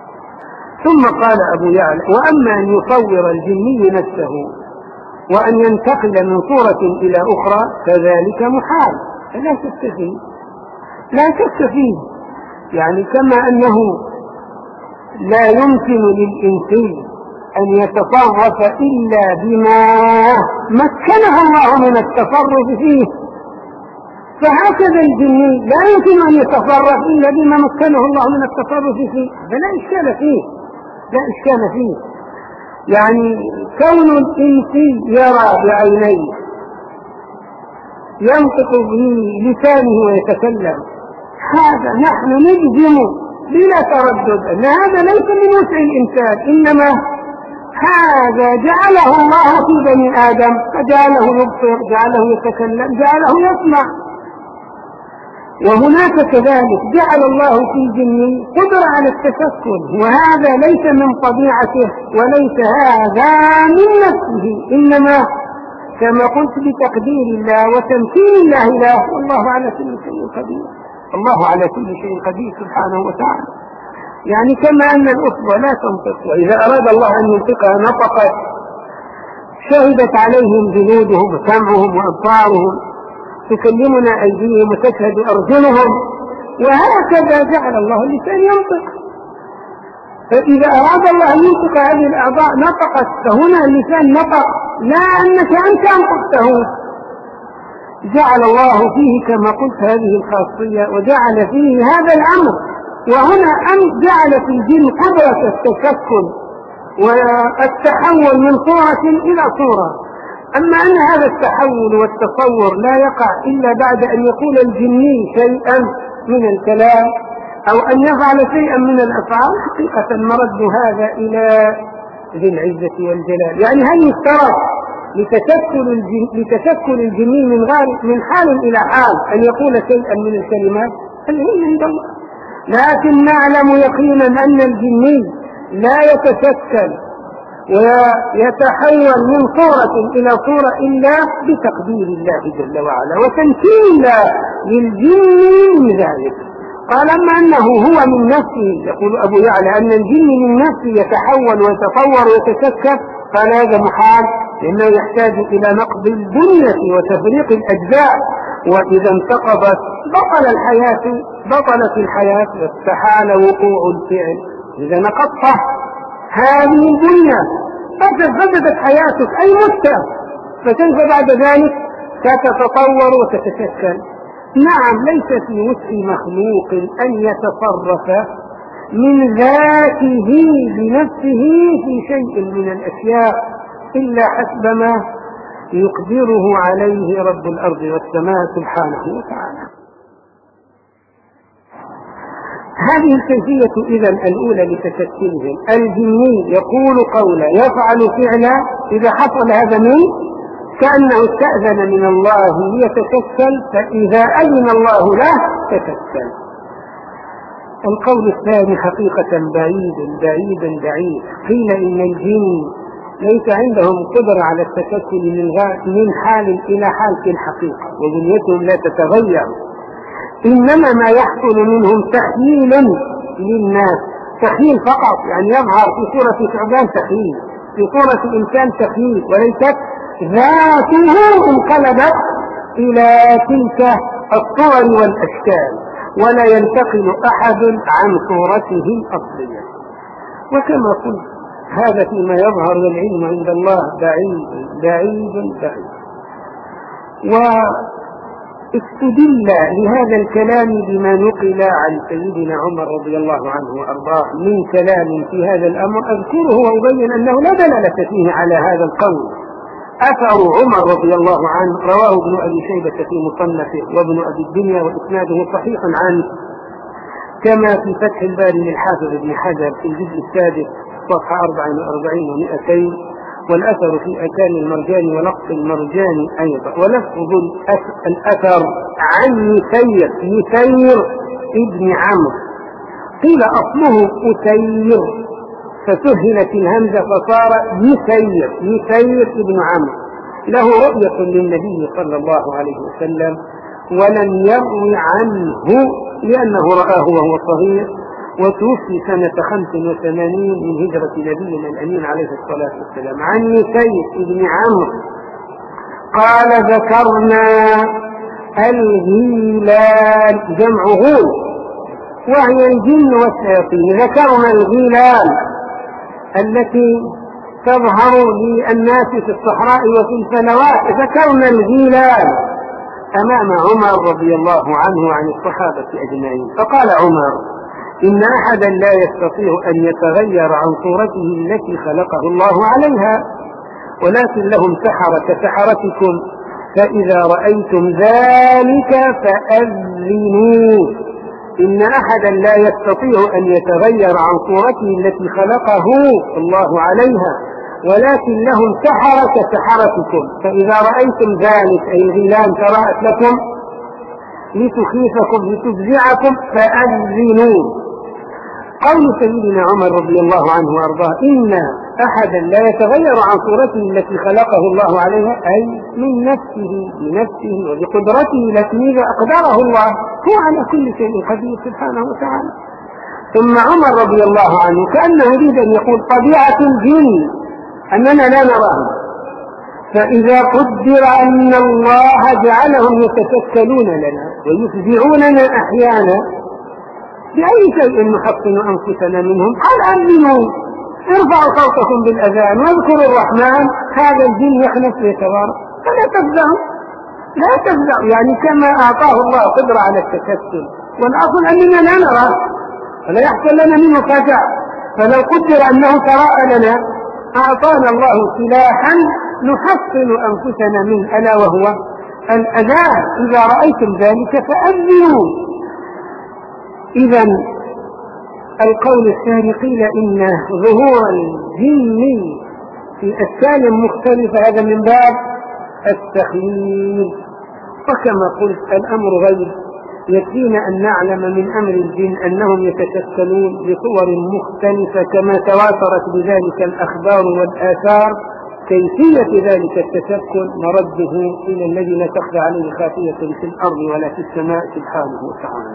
ثم قال أبو يعلى: وأما أن يصور الجني نفسه وأن ينتقل من صورة إلى أخرى فذلك محال، فلا شك فيه، لا شك فيه، يعني كما أنه لا يمكن للإنسان أن يتصرف إلا بما مكنه الله من التصرف فيه، فهكذا الجني لا يمكن أن يتصرف إلا بما مكنه الله من التصرف فيه، فلا إشكال فيه، لا إشكال فيه. يعني كون الإنسي يرى بعينيه، ينطق بلسانه ويتكلم، هذا نحن نجزم بلا تردد أن هذا ليس من وسع الإنسان، إنما هذا جعله الله في بني آدم، فجعله يبصر، جعله يتكلم، جعله يسمع، وهناك كذلك جعل الله في الجن قدرة على التشكل، وهذا ليس من طبيعته وليس هذا من نفسه، إنما كما قلت بتقدير الله وتمكين الله له، والله على كل شيء قدير. الله على كل شيء قدير سبحانه وتعالى. يعني كما أن الأصبع لا تنطق، وإذا أراد الله أن ينطقها نطقت، شهدت عليهم جلودهم وسمعهم وأبصارهم، تكلمنا أيديهم وتشهد أرجلهم، وهكذا جعل الله اللسان ينطق. فإذا أراد الله أن ينطق هذه الأعضاء نطقت، فهنا اللسان نطق لا أنك أنت أنطقته. جعل الله فيه كما قلت هذه الخاصية، وجعل فيه هذا الأمر. وهنا أن جعل في الجن قدرة التشكل والتحول من صورة إلى صورة. أما أن هذا التحول والتصور لا يقع إلا بعد أن يقول الجني شيئا من الكلام أو أن يفعل شيئا من الأفعال، حقيقة مرد هذا إلى ذي العزة والجلال. يعني هل يفترض لتشكل الجن لتشكل الجني من غير من حال إلى حال أن يقول شيئا من الكلمات؟ العلم عند الله. لكن نعلم يقينا أن الجني لا يتشكل ويتحول من صورة إلى صورة إلا بتقدير الله جل وعلا وتمكين الله للجن من ذلك. قال أما أنه هو من نفسه، يقول أبو يعلى أن الجن من نفسه يتحول ويتطور ويتشكل، قال هذا محال، لأنه يحتاج إلى نقض البنية وتفريق الأجزاء، وإذا انتقضت بطل الحياة بطلت الحياة واستحال وقوع الفعل. إذا نقضت هذه البنية فسدت حياتك أي متى، فكيف بعد ذلك ستتطور وتتشكل؟ نعم، ليس في وسع مخلوق أن يتصرف من ذاته بنفسه في شيء من الأشياء إلا حسب ما يقدره عليه رب الأرض والسماء سبحانه وتعالى. هذه الكيفية إذن الأولى لتشكلهم. الجني يقول قولا يفعل فعلا، إذا حصل هذا منه كأنه استأذن من الله ليتشكل، فإذا أذن الله له تشكل. القول الثاني حقيقة بعيد بعيد بعيد. قيل إن الجن ليس عندهم قدرة على التشكل من, من حال إلى حال في الحقيقة، وبنيتهم لا تتغير، إنما ما يحصل منهم تخييل للناس، تخييل فقط، يعني يظهر في صورة ثعبان تخييل، في صورة إنسان تخييل، وليست ذاته انقلبت إلى تلك الصور والأشكال، ولا ينتقل أحد عن صورته الأصلية. وكما قلت هذا فيما يظهر والعلم عند الله بعيد بعيد بعيد. واستدل لهذا الكلام بما نقل عن سيدنا عمر رضي الله عنه وأرضاه من كلام في هذا الأمر أذكره وأبين أنه لا دلالة فيه على هذا القول. أثر عمر رضي الله عنه رواه ابن أبي شيبة في مصنفه وابن أبي الدنيا، وإسناده صحيح عنه، كما في فتح الباري للحافظ ابن حجر في الجزء السادس صفحة أربع وأربعين ومئتين، والأثر في أكان المرجان ولقط المرجان أيضا. ولفظ الأثر عن يسير يسير ابن عمرو، قيل أصله أسير فسهلت الهمزة فصار يسير يسير ابن عمرو، له رؤية للنبي صلى الله عليه وسلم ولم يروي عنه لأنه رآه وهو صغير، وتوفي سنة خمس وثمانين من هجرة نبينا الأمين عليه الصلاة والسلام. عن يسير ابن عمرو قال ذكرنا الغيلان، جمع غول وهي الجن والشياطين، ذكرنا الغيلان التي تظهر للناس في الصحراء وفي الفلوات، ذكرنا الغيلان أمام عمر رضي الله عنه عن الصحابة أجمعين. فقال عمر إن أحدا لا يستطيع أن يتغير عن صورته التي خلقه الله عليها، ولكن لهم سحرة كسحرتكم، فإذا رأيتم ذلك فأذنوا. إن أحدا لا يستطيع أن يتغير عن صورته التي خلقه الله عليها، ولكن لهم سحرة كسحرتكم، فإذا رأيتم ذلك أي الغيلان تراءت لكم لتخيفكم لتفزعكم فأذنوا. قول سيدنا عمر رضي الله عنه وأرضاه إن أحدا لا يتغير عن صورته التي خلقه الله عليها، أي من نفسه بنفسه وبقدرته التي أقدره الله، هو على كل شيء قدير سبحانه وتعالى. ثم عمر رضي الله عنه كأنه يريد أن يقول طبيعة الجن أننا لا نراها، فإذا قدر أن الله جعلهم يتشكلون لنا ويفزعوننا أحيانا، بأي شيء نحصن أنفسنا منهم؟ قال أذنوا، ارفعوا صوتكم بالأذان واذكروا الرحمن، هذا الجن يحنث ويتوارى، فلا تفزعوا لا تفزعوا، يعني كما أعطاه الله قدرة على التشكل، والأصل أننا لا نراه فلا يحصل لنا منه فزع. فلو قدر أنه تراءى لنا أعطانا الله سلاحا نحصن أنفسنا منه، ألا وهو الأذان. إذا رأيتم ذلك فأذنوا. إذا القول الثاني قيل إن ظهور الجن في أشكال مختلفة هذا من باب التخييل، وكما قلت الأمر غير، يكفينا أن نعلم من أمر الجن أنهم يتشكلون بصور مختلفة كما تواترت بذلك الأخبار والآثار. كيفية ذلك التشكل مرده إلى الذي لا تخفى عليه خافية في الأرض ولا في السماء سبحانه وتعالى.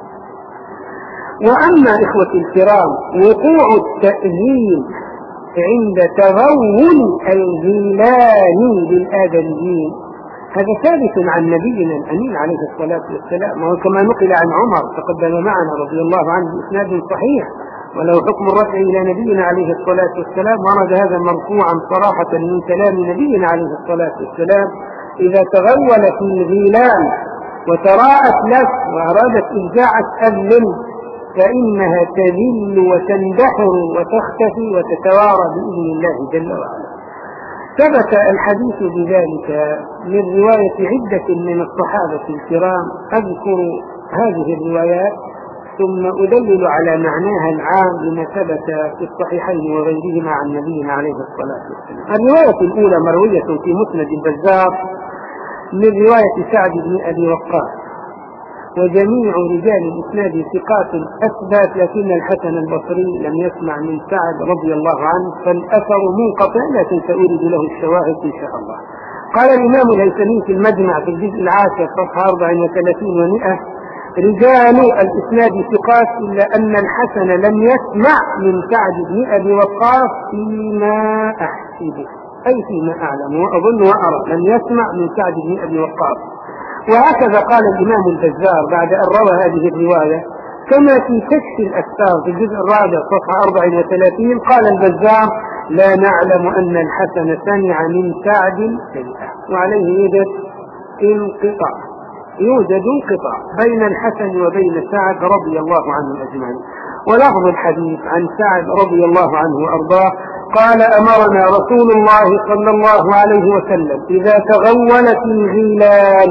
وأما إخوتي الكرام وقوع التأذين عند تغول الغيلان بالآدميين هذا ثابت عن نبينا الأمين عليه الصلاة والسلام، وهو كما نقل عن عمر تقدم معنا رضي الله عنه بإسناد صحيح، ولو حكم الرفع إلى نبينا عليه الصلاة والسلام. ورد هذا مرفوعا صراحة من كلام نبينا عليه الصلاة والسلام: إذا تغولت الغيلان وتراءت لك وأرادت إفزاعك أذن فإنها تذل وتندحر وتختفي وتتوارى بإذن الله جل وعلا. ثبت الحديث بذلك من رواية عدة من الصحابة الكرام، أذكر هذه الروايات ثم أدلل على معناها العام لما ثبت في الصحيحين وغيرهما عن نبينا عليه الصلاة والسلام. الرواية الأولى مروية في مسند البزار من رواية سعد بن أبي وقاص، وجميع رجال الإسناد ثقات أثبات، لكن الحسن البصري لم يسمع من سعد رضي الله عنه، فالأثر منقطع، لكن سأورد له الشواهد إن شاء الله. قال الإمام الهيثمي في المجمع في الجزء العاشر صفحة أربع وثلاثين ومئة: رجال الإسناد ثقات إلا أن الحسن لم يسمع من سعد بن أبي وقاص فيما أحسبه، أي فيما أعلم وأظن وأرى، لم يسمع من سعد بن أبي وقاص. وهكذا قال الإمام البزار بعد أن روى هذه الرواية، كما في كشف الأستار في الجزء الرابع صفحة أربع وثلاثين قال البزار: لا نعلم أن الحسن سمع من سعد شيئا. وعليه يوجد انقطاع يوجد انقطاع بين الحسن وبين سعد رضي الله عنه أجمعين. ولفظ الحديث عن سعد رضي الله عنه وأرضاه قال: أمرنا رسول الله صلى الله عليه وسلم إذا تغولت الغيلان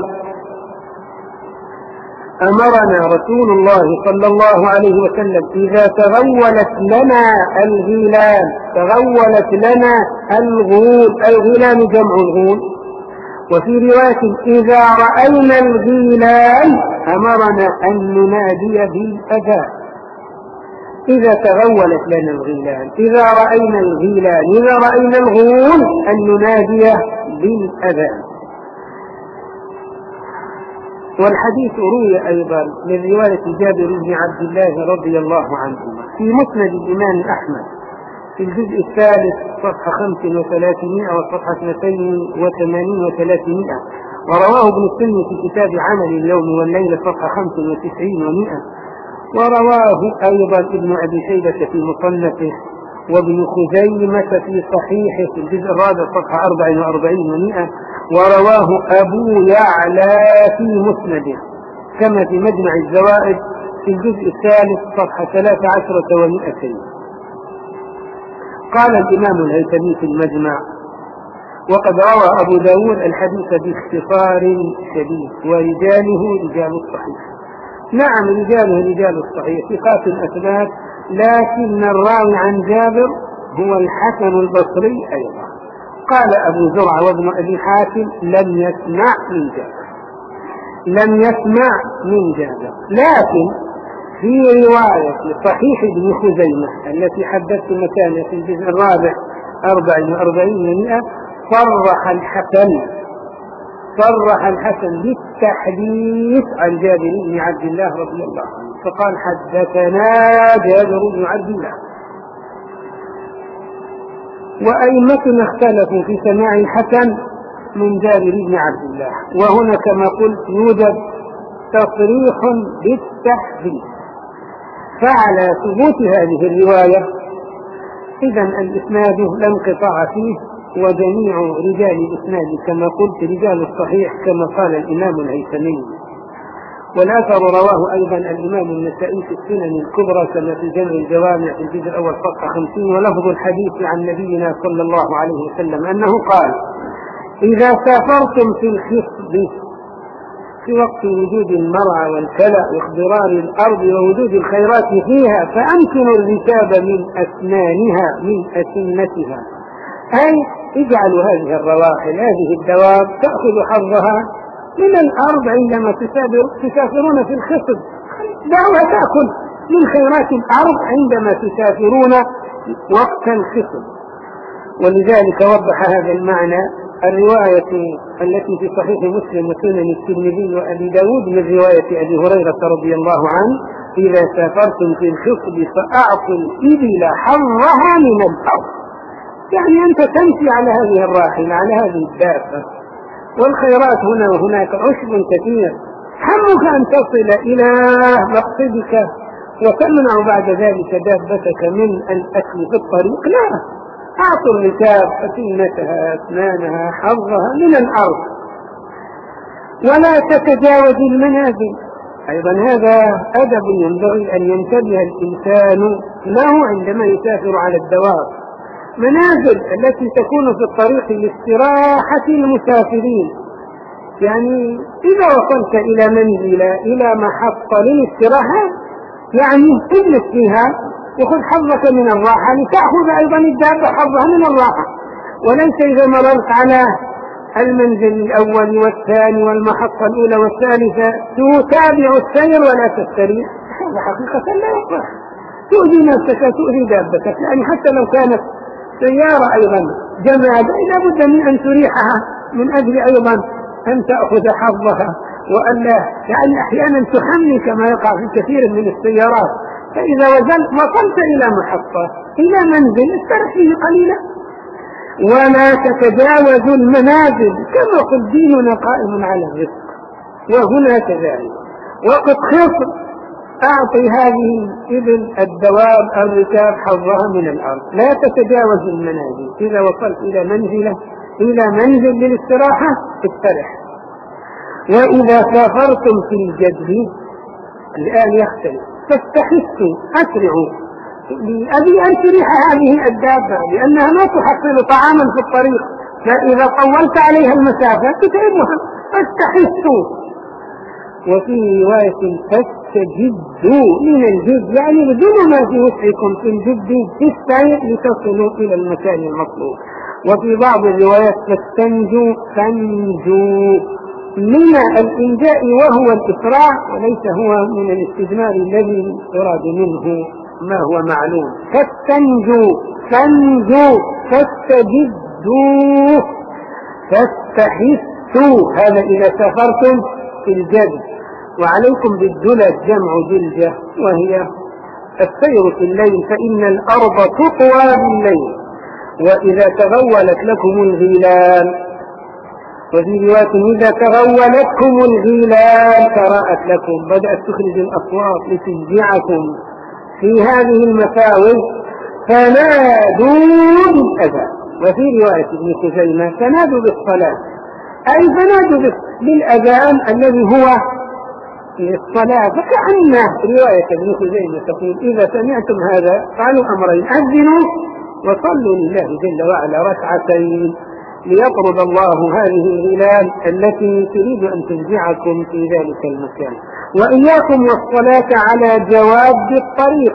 أمرنا رسول الله صلى الله عليه وسلم إذا تغولت لنا الغيلان تغولت لنا الغول، الغيلان جمع الغول. وفي رواية إذا رأينا الغيلان أمرنا أن ننادي بالأذان. إذا تغولت لنا الغيلان، إذا رأينا الغيلان، إذا رأينا الغول أن ننادي بالأذان. والحديث روي أيضا من رواية جابر بن عبد الله رضي الله عنهما في مسند الإمام أحمد في الجزء الثالث صفحة خمس وثلاثمائة وصفحة اثنتين وثمانين وثلاثمائة، ورواه ابن السني في كتاب عمل اليوم والليلة صفحة خمس وتسعين ومائة، ورواه أيضا ابن أبي شيبة في مصنفه، وابن خزيمة في صحيحه في الجزء الرابع صفحة أربع وأربعين ومائة، ورواه أبو يعلى في مسنده، كما في مجمع الزوائد في الجزء الثالث صفحة ثلاث عشرة ومائتين. قال الإمام الهيثمي في المجمع: وقد روى أبو داود الحديث باختصار شديد ورجاله رجال الصحيح. نعم رجاله رجال الصحيح ثقات أثبات، لكن الراوي عن جابر هو الحسن البصري أيضا. قال أبو زرع وابن أبي حاتم: لم يسمع من جابر. لم يسمع من جابر. لكن في رواية صحيح ابن خزيمة التي حدثت مكانها في الجزء الرابع أربع وأربعين ومئة صرح الحسن صرح الحسن بالتحديث عن جابر بن عبد الله رضي الله عنه، فقال حدثنا جابر بن عبد الله. وأئمتنا اختلفوا في سماع الحسن من جابر بن عبد الله، وهنا كما قلت يوجد تصريح بالتحديث. فعلى ثبوت هذه الرواية إذن الإسناد لا انقطاع فيه، وجميع رجال الإسناد كما قلت رجال الصحيح كما قال الإمام الهيثمي. والأثر رواه أيضا الإمام النسائي في السنن الكبرى كما في جمع الجوامع في الجزء الأول صفحة خمسين. ولفظ الحديث عن نبينا صلى الله عليه وسلم أنه قال: إذا سافرتم في الخصب في وقت وجود المرعى والكلأ واخضرار الأرض ووجود الخيرات فيها فأمكنوا الركاب من أسنانها من أسنتها، أي اجعلوا هذه الرواحل هذه الدواب تأخذ حظها من الأرض عندما تسافرون في الخصب، دعوها تأكل من خيرات الأرض عندما تسافرون وقت الخصب. ولذلك وضح هذا المعنى الرواية التي في صحيح مسلم وسنن الترمذي وأبي داود من رواية أبي هريرة رضي الله عنه: إذا سافرتم في الخصب فأعطوا الإبل حظها من الأرض. يعني أنت تمشي على هذه الراحلة على هذه الدابة، والخيرات هنا وهناك عشب كثير، همك أن تصل إلى مقصدك وتمنع بعد ذلك دابتك من الأكل في الطريق. لا، أعطوا الركاب أسنتها أسنانها حظها من الأرض. ولا تتجاوز المنازل، أيضا هذا أدب ينبغي أن ينتبه الإنسان له عندما يسافر على الدواب. منازل التي تكون في الطريق لاستراحة المسافرين، يعني إذا وصلت إلى منزل إلى محطة للاستراحة يعني اجلس فيها وخذ حظك من الراحة لتأخذ أيضا الدابة حظها من الراحة، وليس إذا مررت على المنزل الأول والثاني والمحطة الأولى والثالثة تتابع السير ولا تستريح. هذا حقيقة لا يصح، تؤذي نفسك تؤذي دابتك. يعني حتى لو كانت سيارة أيضا جماد لا بد من أن تريحها من أجل أيضا أن تأخذ حظها، وألا يعني أحيانا تحمل كما يقع في كثير من السيارات. فإذا وصلت إلى محطة إلى منزل استرح فيه قليلا. ولا تتجاوز المنازل، كما قل ديننا قائم على الرزق، وهنا كذلك. وقد خص أعطي هذه الإبل الدواب الركاب حظها من الأرض. لا تتجاوز المنازل، إذا وصلت إلى منزلة إلى منزل للاستراحة استرح. وإذا سافرتم في الجد الآن يختلف، فاستحسوا أسرعوا أبي أن تريح هذه الدابة لأنها ما تحصل طعاما في الطريق، فإذا طولت عليها المسافة تتعبها، فاستحسوا. وفي رواية فاستجدوا من الجد، يعني ابذلوا ما في وسعكم في الجد في السير لتصلوا إلى المكان المطلوب. وفي بعض الروايات فاستنجوا فانجوا من الإنجاء وهو الإسراع، وليس هو من الاستجمار الذي يراد منه ما هو معلوم. فاستنجوا فانجوا فاستجدوا فاستحسوا، هذا إذا سافرتم في الجد. وعليكم بالدلة جمع دلجة، وهي السير في الليل، فإن الأرض تطوى بالليل. وإذا تغولت لكم الغيلان، وفي رواية إذا تغولتكم الغيلان تراءت لكم، بدأت تخرج الأصوات لتشجعكم في هذه المفاوز، فنادوا بالأذان. وفي رواية ابن خزيمة فنادوا بالصلاة، أي فنادوا بالأذان الذي هو الصلاة. فكأن رواية ابن خزيمة تقول إذا سمعتم هذا قالوا أمرين: أذنوا وصلوا لله جل وعلا ركعتين ليطرد الله هذه الغيلان التي تريد أن تنزعكم في ذلك المكان. وإياكم والصلاة على جواد الطريق،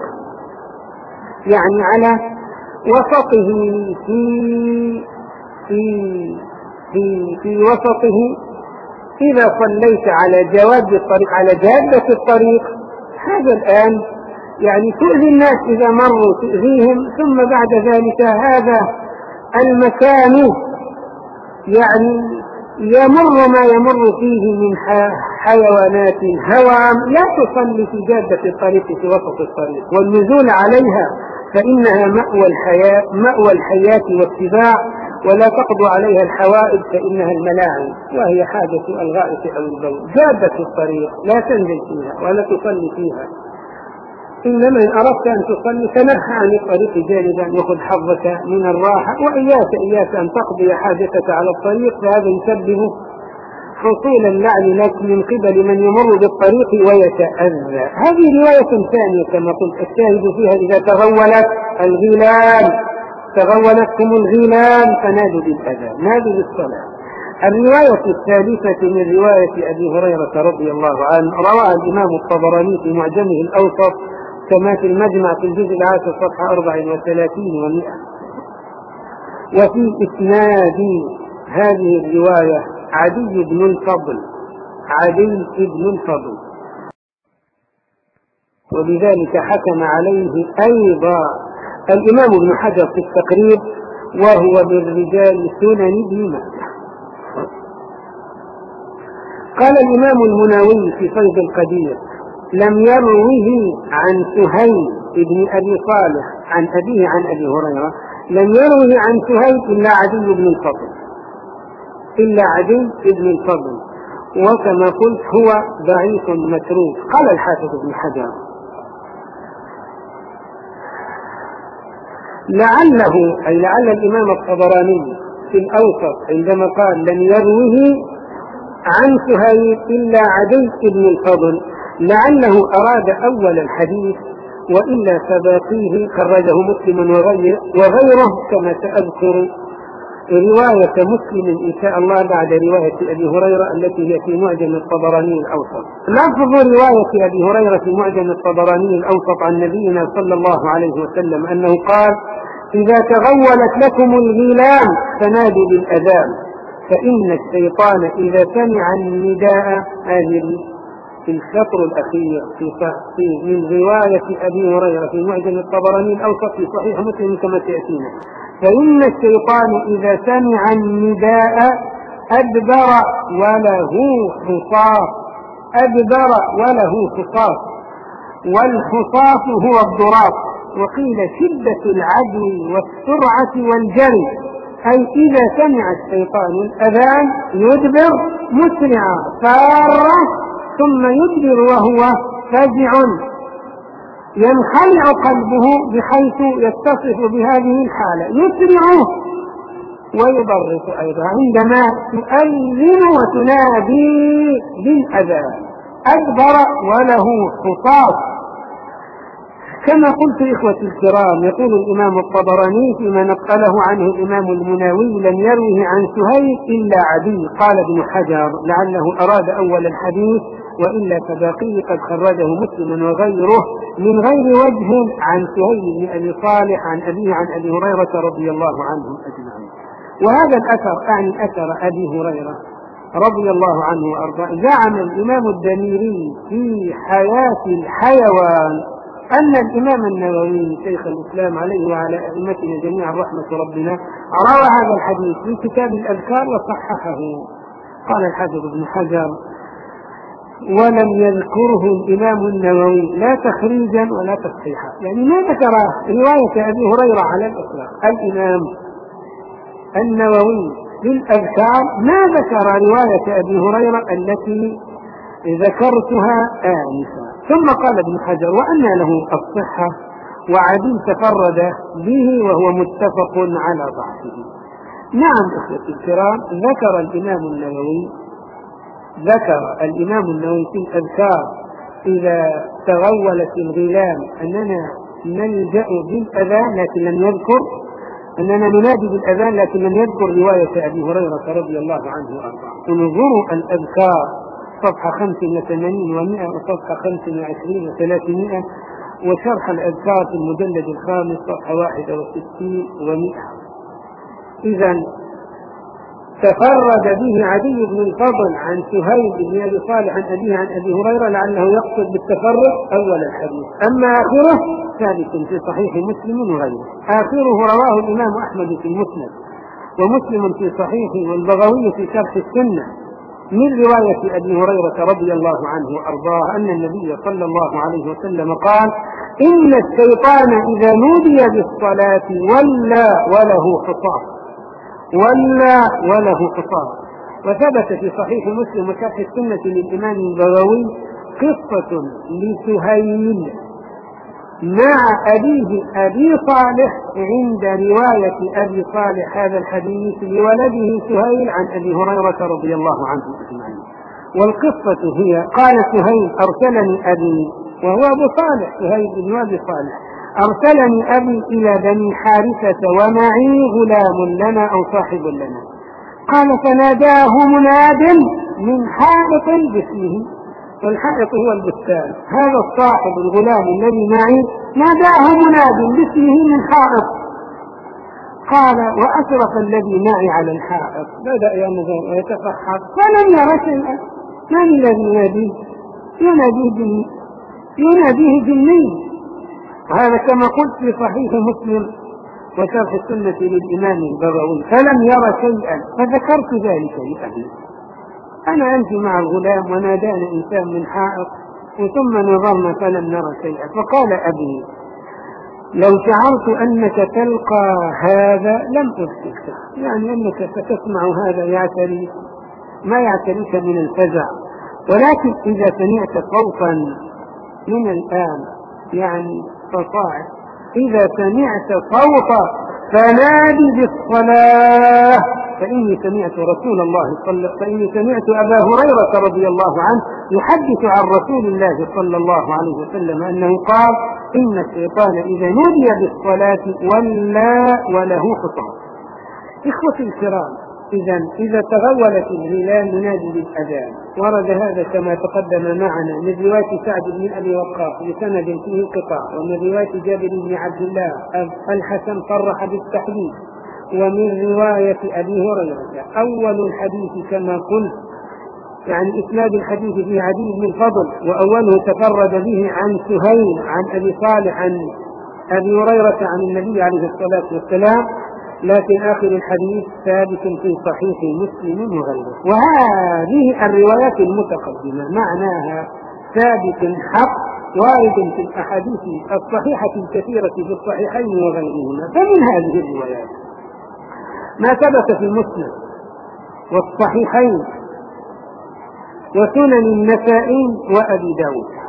يعني على وسطه في في في, في وسطه إذا صليت على جواد الطريق على جادة الطريق هذا الآن يعني تؤذي الناس إذا مروا تؤذيهم، ثم بعد ذلك هذا المكان يعني يمر ما يمر فيه من حيوانات هوام، لا تصلي في جادة الطريق في وسط الطريق، والنزول عليها فإنها مأوى الحياة مأوى الحياة والسباع، ولا تقضوا عليها الحوائج فإنها الملاعن وهي حاجة الغائط أو البول. جادة الطريق لا تنزل فيها ولا تصلي فيها، إنما إن أردت أن تصلي فنحى عن الطريق جانبا وخذ حظك من الراحة، وإياك إياك أن تقضي حاجتك على الطريق، فهذا يسبب حصول اللعن لك من قبل من يمر بالطريق ويتأذى. هذه رواية ثانية كما قلت، الشاهد فيها إذا تغولت الغيلان تغولتكم الغيلان فنادوا بالأذان، نادوا بالصلاة. الرواية الثالثة من رواية أبي هريرة رضي الله عنه رواه الإمام الطبراني في معجمه الأوسط كما في المجمع في الجزء العاشر صفحة أربع وثلاثين ومئة. وفي إسناد هذه الرواية عدي بن الفضل عدي بن الفضل ولذلك حكم عليه أيضا الإمام ابن حجر في التقريب وهو بالرجال سنن ابن ماجه. قال الإمام المناوي في فيض القدير لم يروه عن سهيل بن أبي صالح عن أبيه عن أبي هريرة، لم يروه عن سهيل إلا عدي بن الفضل إلا عدي بن الفضل وكما قلت هو ضعيف متروك. قال الحافظ ابن حجر لعله أي لعل الإمام الطبراني في الأوسط عندما قال لم يروه عن سهيل إلا عدي بن الفضل لعله أراد أول الحديث، وإلا فباقيه خرجه مسلم وغيره كما سأذكر رواية مسلم إن شاء الله بعد رواية أبي هريرة التي هي في معجم الطبراني الأوسط. لفظ رواية أبي هريرة في معجم الطبراني الأوسط عن نبينا صلى الله عليه وسلم أنه قال إذا تغولت لكم الغيلان فنادوا بالأذان فإن الشيطان إذا سمع النداء. هذه في الشطر الأخير في من رواية أبي هريرة في معجم الطبراني الأوسط في صحيح مسلم كما سيأتينا، فإن الشيطان إذا سمع النداء أدبر وله حصاص أدبر وله حصاص والحصاص هو الضراط، وقيل شدة العدو والسرعة والجري، أي إذا سمع الشيطان الأذان يدبر مسرعا فارا ثم يدبر وهو فزع ينخلع قلبه بحيث يتصف بهذه الحالة، يسرع ويضرط أيضا عندما تؤذن وتنادي بالأذان. أدبر وله حصاص. كما قلت إخوتي الكرام يقول الإمام الطبراني فيما نقله عنه الإمام المناوي لم يروه عن سهيل إلا عدي. قال ابن حجر لعله أراد أول الحديث وإلا فباقي قد خرجه مسلم وغيره من غير وجه عن سهيل بن أبي صالح عن أبيه عن أبي هريرة رضي الله عنهم أجمعين. وهذا الأثر أعني أثر أبي هريرة رضي الله عنه وأرضاه زعم الإمام الدميري في حياة الحيوان أن الإمام النووي شيخ الإسلام عليه وعلى أئمتنا جميعا رحمة ربنا روى هذا الحديث في كتاب الأذكار وصححه. قال الحافظ ابن حجر ولم يذكره الإمام النووي لا تخريجا ولا تصحيحا، يعني ما ذكر رواية أبي هريرة على الإطلاق. الإمام النووي في الأذكار ما ذكر رواية أبي هريرة التي ذكرتها آنفا. ثم قال ابن حجر وأن له الصحة وعدي تفرد به وهو متفق على ضعفه. نعم أخوتي الكرام ذكر الإمام النووي ذكر الإمام النووي في الأذكار إذا تغولت الغيلان أننا نلجأ بالأذان، لكن لم يذكر أننا ننادي بالأذان لكن لم يذكر رواية أبي هريرة رضي الله عنه وأرضاه. انظروا الأذكار صفحة خمس وثمانين ومئة وصفحة خمس وعشرين وثلاثمائة وشرح الأذكار في المجلد الخامس صفحة واحد وستين ومئة. إذن تفرد به عدي بن الفضل عن سهيل بن أبي صالح عن أبيه عن أبي هريرة لعله يقصد بالتفرد أول الحديث. أما آخره ثابت في صحيح مسلم وغيره. آخره رواه الإمام أحمد في المسند ومسلم في صحيحه والبغوي في شرح السنة من رواية أبي هريرة رضي الله عنه وأرضاه أن النبي صلى الله عليه وسلم قال: إن الشيطان إذا نودي بالصلاة ولى وله خطاب ولا وله خطاب. وثبت في صحيح مسلم وشرح السنة للإمام البغوي قصة لسهيل مع أبيه أبي صالح عند رواية أبي صالح هذا الحديث لولده سهيل عن أبي هريرة رضي الله عنه أجمعين. والقصة هي: قال سهيل: أرسلني أبي، وهو أبو صالح سهيل بن أبي صالح، أرسلني أبي إلى بني حارثة ومعي غلام لنا أو صاحب لنا. قال: فناداه مناد من حائط باسمه، والحائط هو البستان. هذا الصاحب الغلام الذي معي ناداه مناد باسمه من حائط. قال: وأشرف الذي معي على الحائط، بدأ ينظر ويتفحص فلم ير شيئا. من الذي يناديه؟ يناديه جني، يناديه جني. هذا كما قلت في صحيح مسلم وشرح السنة للإمام البغوي. فلم ير شيئا، فذكرت ذلك لأبي. أنا أنت مع الغلام ونادانا إنسان من حائط ثم نظرنا فلم نرى شيئا. فقال أبي: لو شعرت أنك تلقى هذا لم أفتك، يعني أنك ستسمع هذا يعتري ما يعتريك من الفزع، ولكن إذا سمعت صوتا من الآن يعني فصاعد، إذا سمعت صوتا فنادي بالصلاة، فإني سمعت رسول الله صلى فإني سمعت أبا هريرة رضي الله عنه يحدث عن رسول الله صلى الله عليه وسلم أنه قال: إن الشيطان إذا نودي بالصلاة ولى وله خطاب. إخوتي الكرام، إذا إذا تغولت الهلال ينادي بالأذان. ورد هذا كما تقدم معنا من رواية سعد بن أبي وقاص بسند فيه انقطاع، ومن رواية جابر بن عبد الله الحسن صرح بالتحديد، ومن رواية أبي هريرة. أول الحديث كما قلت يعني إسناد الحديث في عدي بن الفضل، وأوله تفرد به عن سهيل عن أبي صالح عن أبي هريرة عن النبي عليه الصلاة والسلام، لكن آخر الحديث ثابت في صحيح مسلم وغيره. وهذه الروايات المتقدمة معناها ثابت حق وارد في الأحاديث الصحيحة الكثيرة في الصحيحين وغيرهما. فمن هذه الروايات ما ثبت في المسند والصحيحين وسنن النسائي وأبي داود.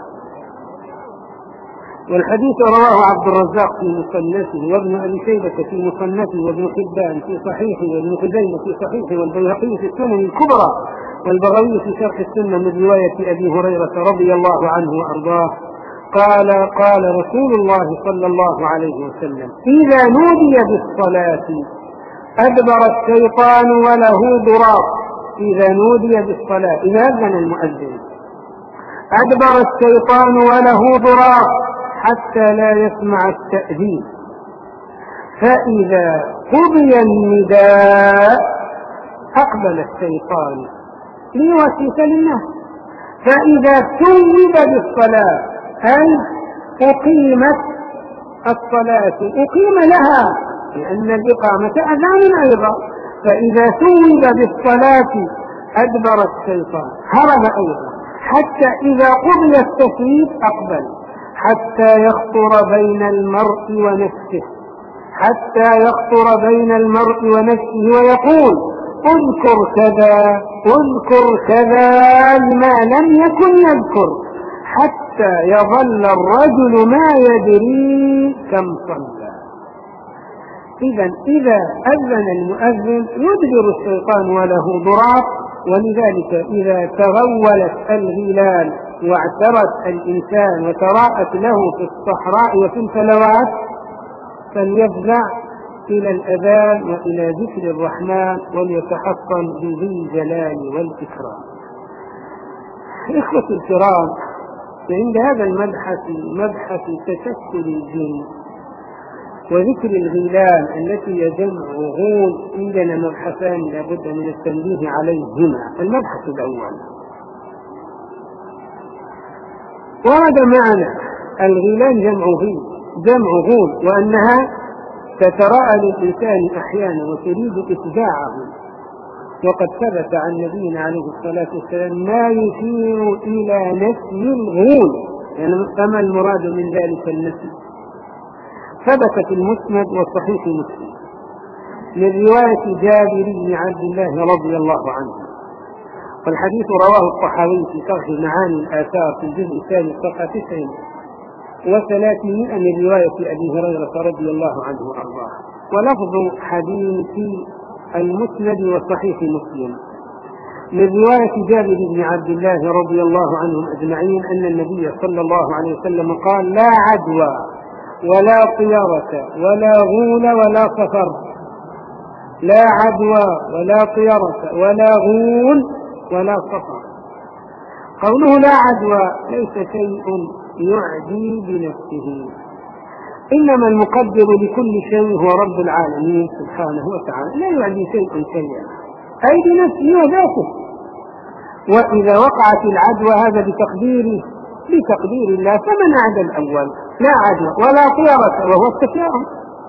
والحديث رواه عبد الرزاق في مصنفه، وابن أبي شيبة في مصنفه، وابن حبان في صحيحه، وابن خزيمة في صحيحه، والبيهقي في السنن الكبرى، والبغوي في شرح السنة من رواية أبي هريرة رضي الله عنه وأرضاه قال: قال رسول الله صلى الله عليه وسلم: إذا نودي بالصلاة أدبر الشيطان وله ضراط. إذا نودي بالصلاة، إذا أذن المؤذن، أدبر الشيطان وله ضراط حتى لا يسمع التأذين، فإذا قضي النداء أقبل الشيطان ليوسوس للناس. فإذا ثوب بالصلاة أي أقيمت الصلاة، أقيم لها لأن الإقامة أذان أيضا، فإذا ثوب بالصلاة أدبر الشيطان، هرب أيضا، حتى إذا قضي التثويب أقبل، حتى يخطر بين المرء ونفسه، حتى يخطر بين المرء ونفسه ويقول: اذكر كذا اذكر كذا ما لم يكن يذكر، حتى يظل الرجل ما يدري كم صلى. إذا إذا أذن المؤذن يدبر الشيطان وله ضراط. ولذلك إذا تغولت الهلال واعترت الإنسان وتراءت له في الصحراء وفي الفلوات فليفزع إلى الأذان وإلى ذكر الرحمن وليتحصن بذي الجلال والإكرام. إخوتي الكرام، عند هذا المبحث مبحث تشكل الجن وذكر الغيلان التي يجمع غول عندنا مبحثان لابد من التنبيه عليهما. المبحث الأول ورد معنا الغيلان جمع غيل جمع غول، وأنها تتراءى للإنسان أحيانا وتريد إتباعه، وقد ثبت عن نبينا عليه الصلاة والسلام ما يشير إلى نفي الغول، يعني فما المراد من ذلك النفي؟ ثبت في المسند والصحيح مسلم من رواية جابر بن عبد الله رضي الله عنه، والحديث رواه الطحاوي في شرح معاني الآثار في الجزء الثاني صفحة تسع وثلاثمائة من رواية أبي هريرة رضي الله عنه وأرضاه، ولفظ حديث المسند وصحيح مسلم من رواية جابر بن عبد الله رضي الله عنهم أجمعين أن النبي صلى الله عليه وسلم قال: لا عدوى ولا طيرة ولا غول ولا صفر. لا عدوى ولا طيرة ولا غول ولا صفر. قوله لا عدوى ليس شيء يعدي بنفسه، إنما المقدر لكل شيء هو رب العالمين سبحانه وتعالى، لا يعدي شيء شيئا أي بنفسه وذاته. وإذا وقعت العدوى هذا بتقديره بتقدير الله، فمن عدا الأول لا عدوى ولا طيرة وهو التشاؤم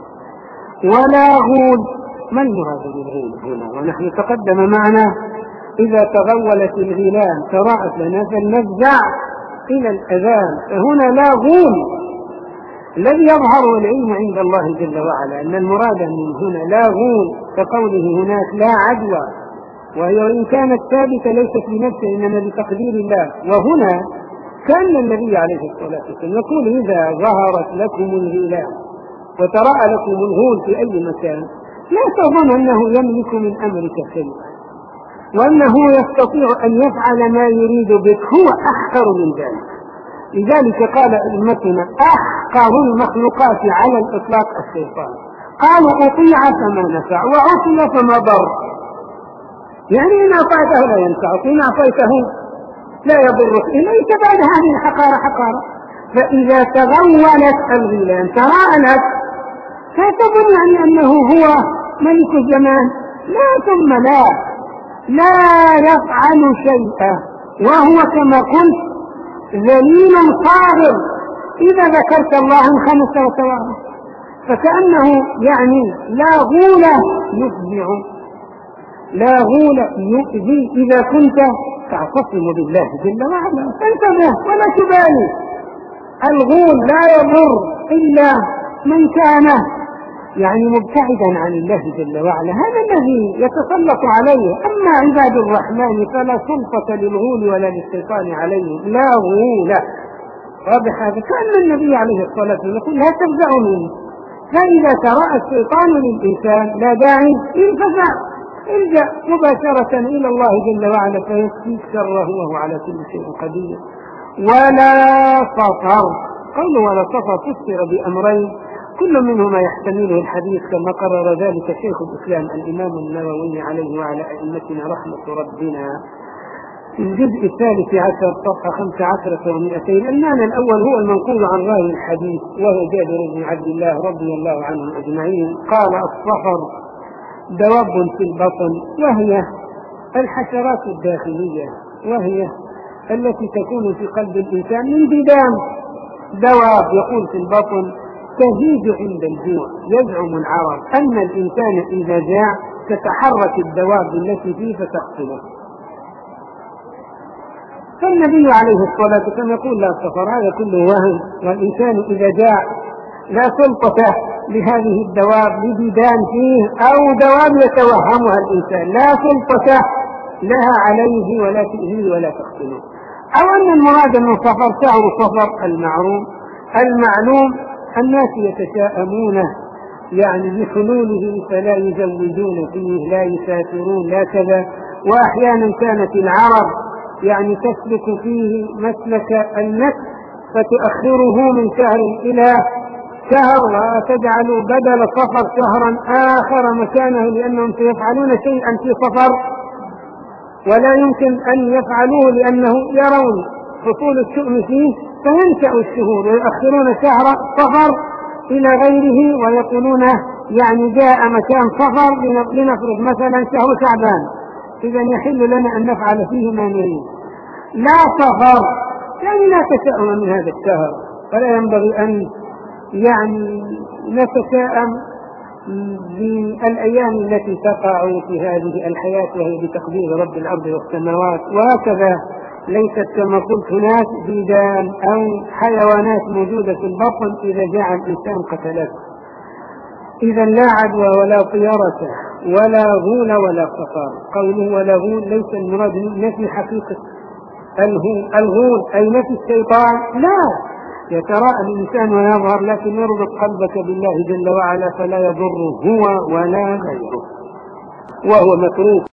ولا غول. ما المراد بالغول هنا؟ ونحن تقدم معنا إذا تغولت الغيلان تراءت لنا فلنفزع إلى الأذان، فهنا لا غول. الذي يظهر العلم عند الله جل وعلا أن المراد من هنا لا غول كقوله هناك لا عدوى، وهي إن كانت ثابتة ليست بنفسه إنما بتقدير الله. وهنا كان النبي عليه الصلاة والسلام يقول: إذا ظهرت لكم الغيلان وتراءى لكم الغول في أي مكان لا تظن أنه يملك من أمرك شيئا، وأنه يستطيع أن يفعل ما يريد بك، هو أحقر من ذلك. لذلك قال أئمتنا: أحقر المخلوقات على الإطلاق الشيطان. قالوا: أطيع فما نفع وعصي فما ضر. يعني إن أعطيته لا ينفعك، إن أعطيته لا يضرك، إليك بعد هذه الحقارة حقارة. فإذا تغولت الغيلان تراءت فتظن يعني أنه هو ملك الزمان، لا ثم لا لا يفعل شيئا، وهو كما قلت ذليل صاغر. إذا ذكرت الله انخنس وتوارى، فكأنه يعني لا غول يفزع، لا غول يؤذي إذا كنت تعتصم بالله جل وعلا. فانتبه ولا تبالي، الغول لا يضر إلا من كان يعني مبتعدا عن الله جل وعلا، هذا الذي يتسلط عليه. أما عباد الرحمن فلا سلطة للغول ولا للشيطان عليهم، لا غول. واضح هذا؟ كأن النبي عليه الصلاة والسلام يقول: لا تفزعوا منه، فإذا تراءى الشيطان للإنسان لا داعي انفزع، الجأ مباشرة إلى الله جل وعلا فيكفيك شره وهو على كل شيء قدير. ولا صفر. قوله ولا صفر فسر بأمرين كل منهما يحتمله الحديث كما قرر ذلك شيخ الإسلام الإمام النووي عليه وعلى أئمتنا رحمة ربنا في الجزء الثالث عشر صفحة خمس عشرة ومئتين. المعنى الأول هو المنقول عن راوي الحديث وهو جابر بن عبد الله رضي الله عنهم أجمعين قال: الصفر دواب في البطن، وهي الحشرات الداخلية، وهي التي تكون في قلب الإنسان من ديدان. دواب يقول في البطن تهيج عند الجوع. يزعم العرب أن الإنسان إذا جاع تتحرك الدواب التي فيه فتقتله. فالنبي عليه الصلاة والسلام يقول: لا صفر، هذا كله وهم. والإنسان إذا جاع لا سلطة لهذه الدواب لديدان فيه أو دواب يتوهمها الإنسان، لا سلطة لها عليه ولا تؤذيه ولا تقتله. أو أن المراد من صفر شهر صفر المعروف المعلوم، الناس يتشاءمون يعني بحلوله فلا يزوجون فيه، لا يسافرون، لا كذا. وأحيانا كانت العرب يعني تسلك فيه مسلك النسك فتؤخره من شهر إلى شهر وتجعل بدل صفر شهرا آخر مكانه، لأنهم سيفعلون شيئا في صفر ولا يمكن أن يفعلوه لأنه يرون حصول الشؤم فيه، فينشأ الشهور ويؤخرون شهر صفر إلى غيره ويقولون يعني جاء مكان سفر، لنفرض مثلا شهر شعبان، إذا يحل لنا أن نفعل فيه ما نريد. لا سفر يعني لا تشاؤم من هذا الشهر، فلا ينبغي أن يعني نتشاءم بالأيام التي تقع في هذه الحياة وهي بتقدير رب الأرض والسماوات. وهكذا ليست كما قلت هناك ديدان أو حيوانات موجودة في البطن إذا جاء الإنسان قتلته. إذا لا عدوى ولا طيرة ولا غول ولا صفار. قوله ولا غول ليس المراد نفي حقيقة الغول أي نفي الشيطان، لا، يتراءى الإنسان ويظهر، لكن يربط قلبك بالله جل وعلا فلا يضره هو ولا غيره، وهو متروك.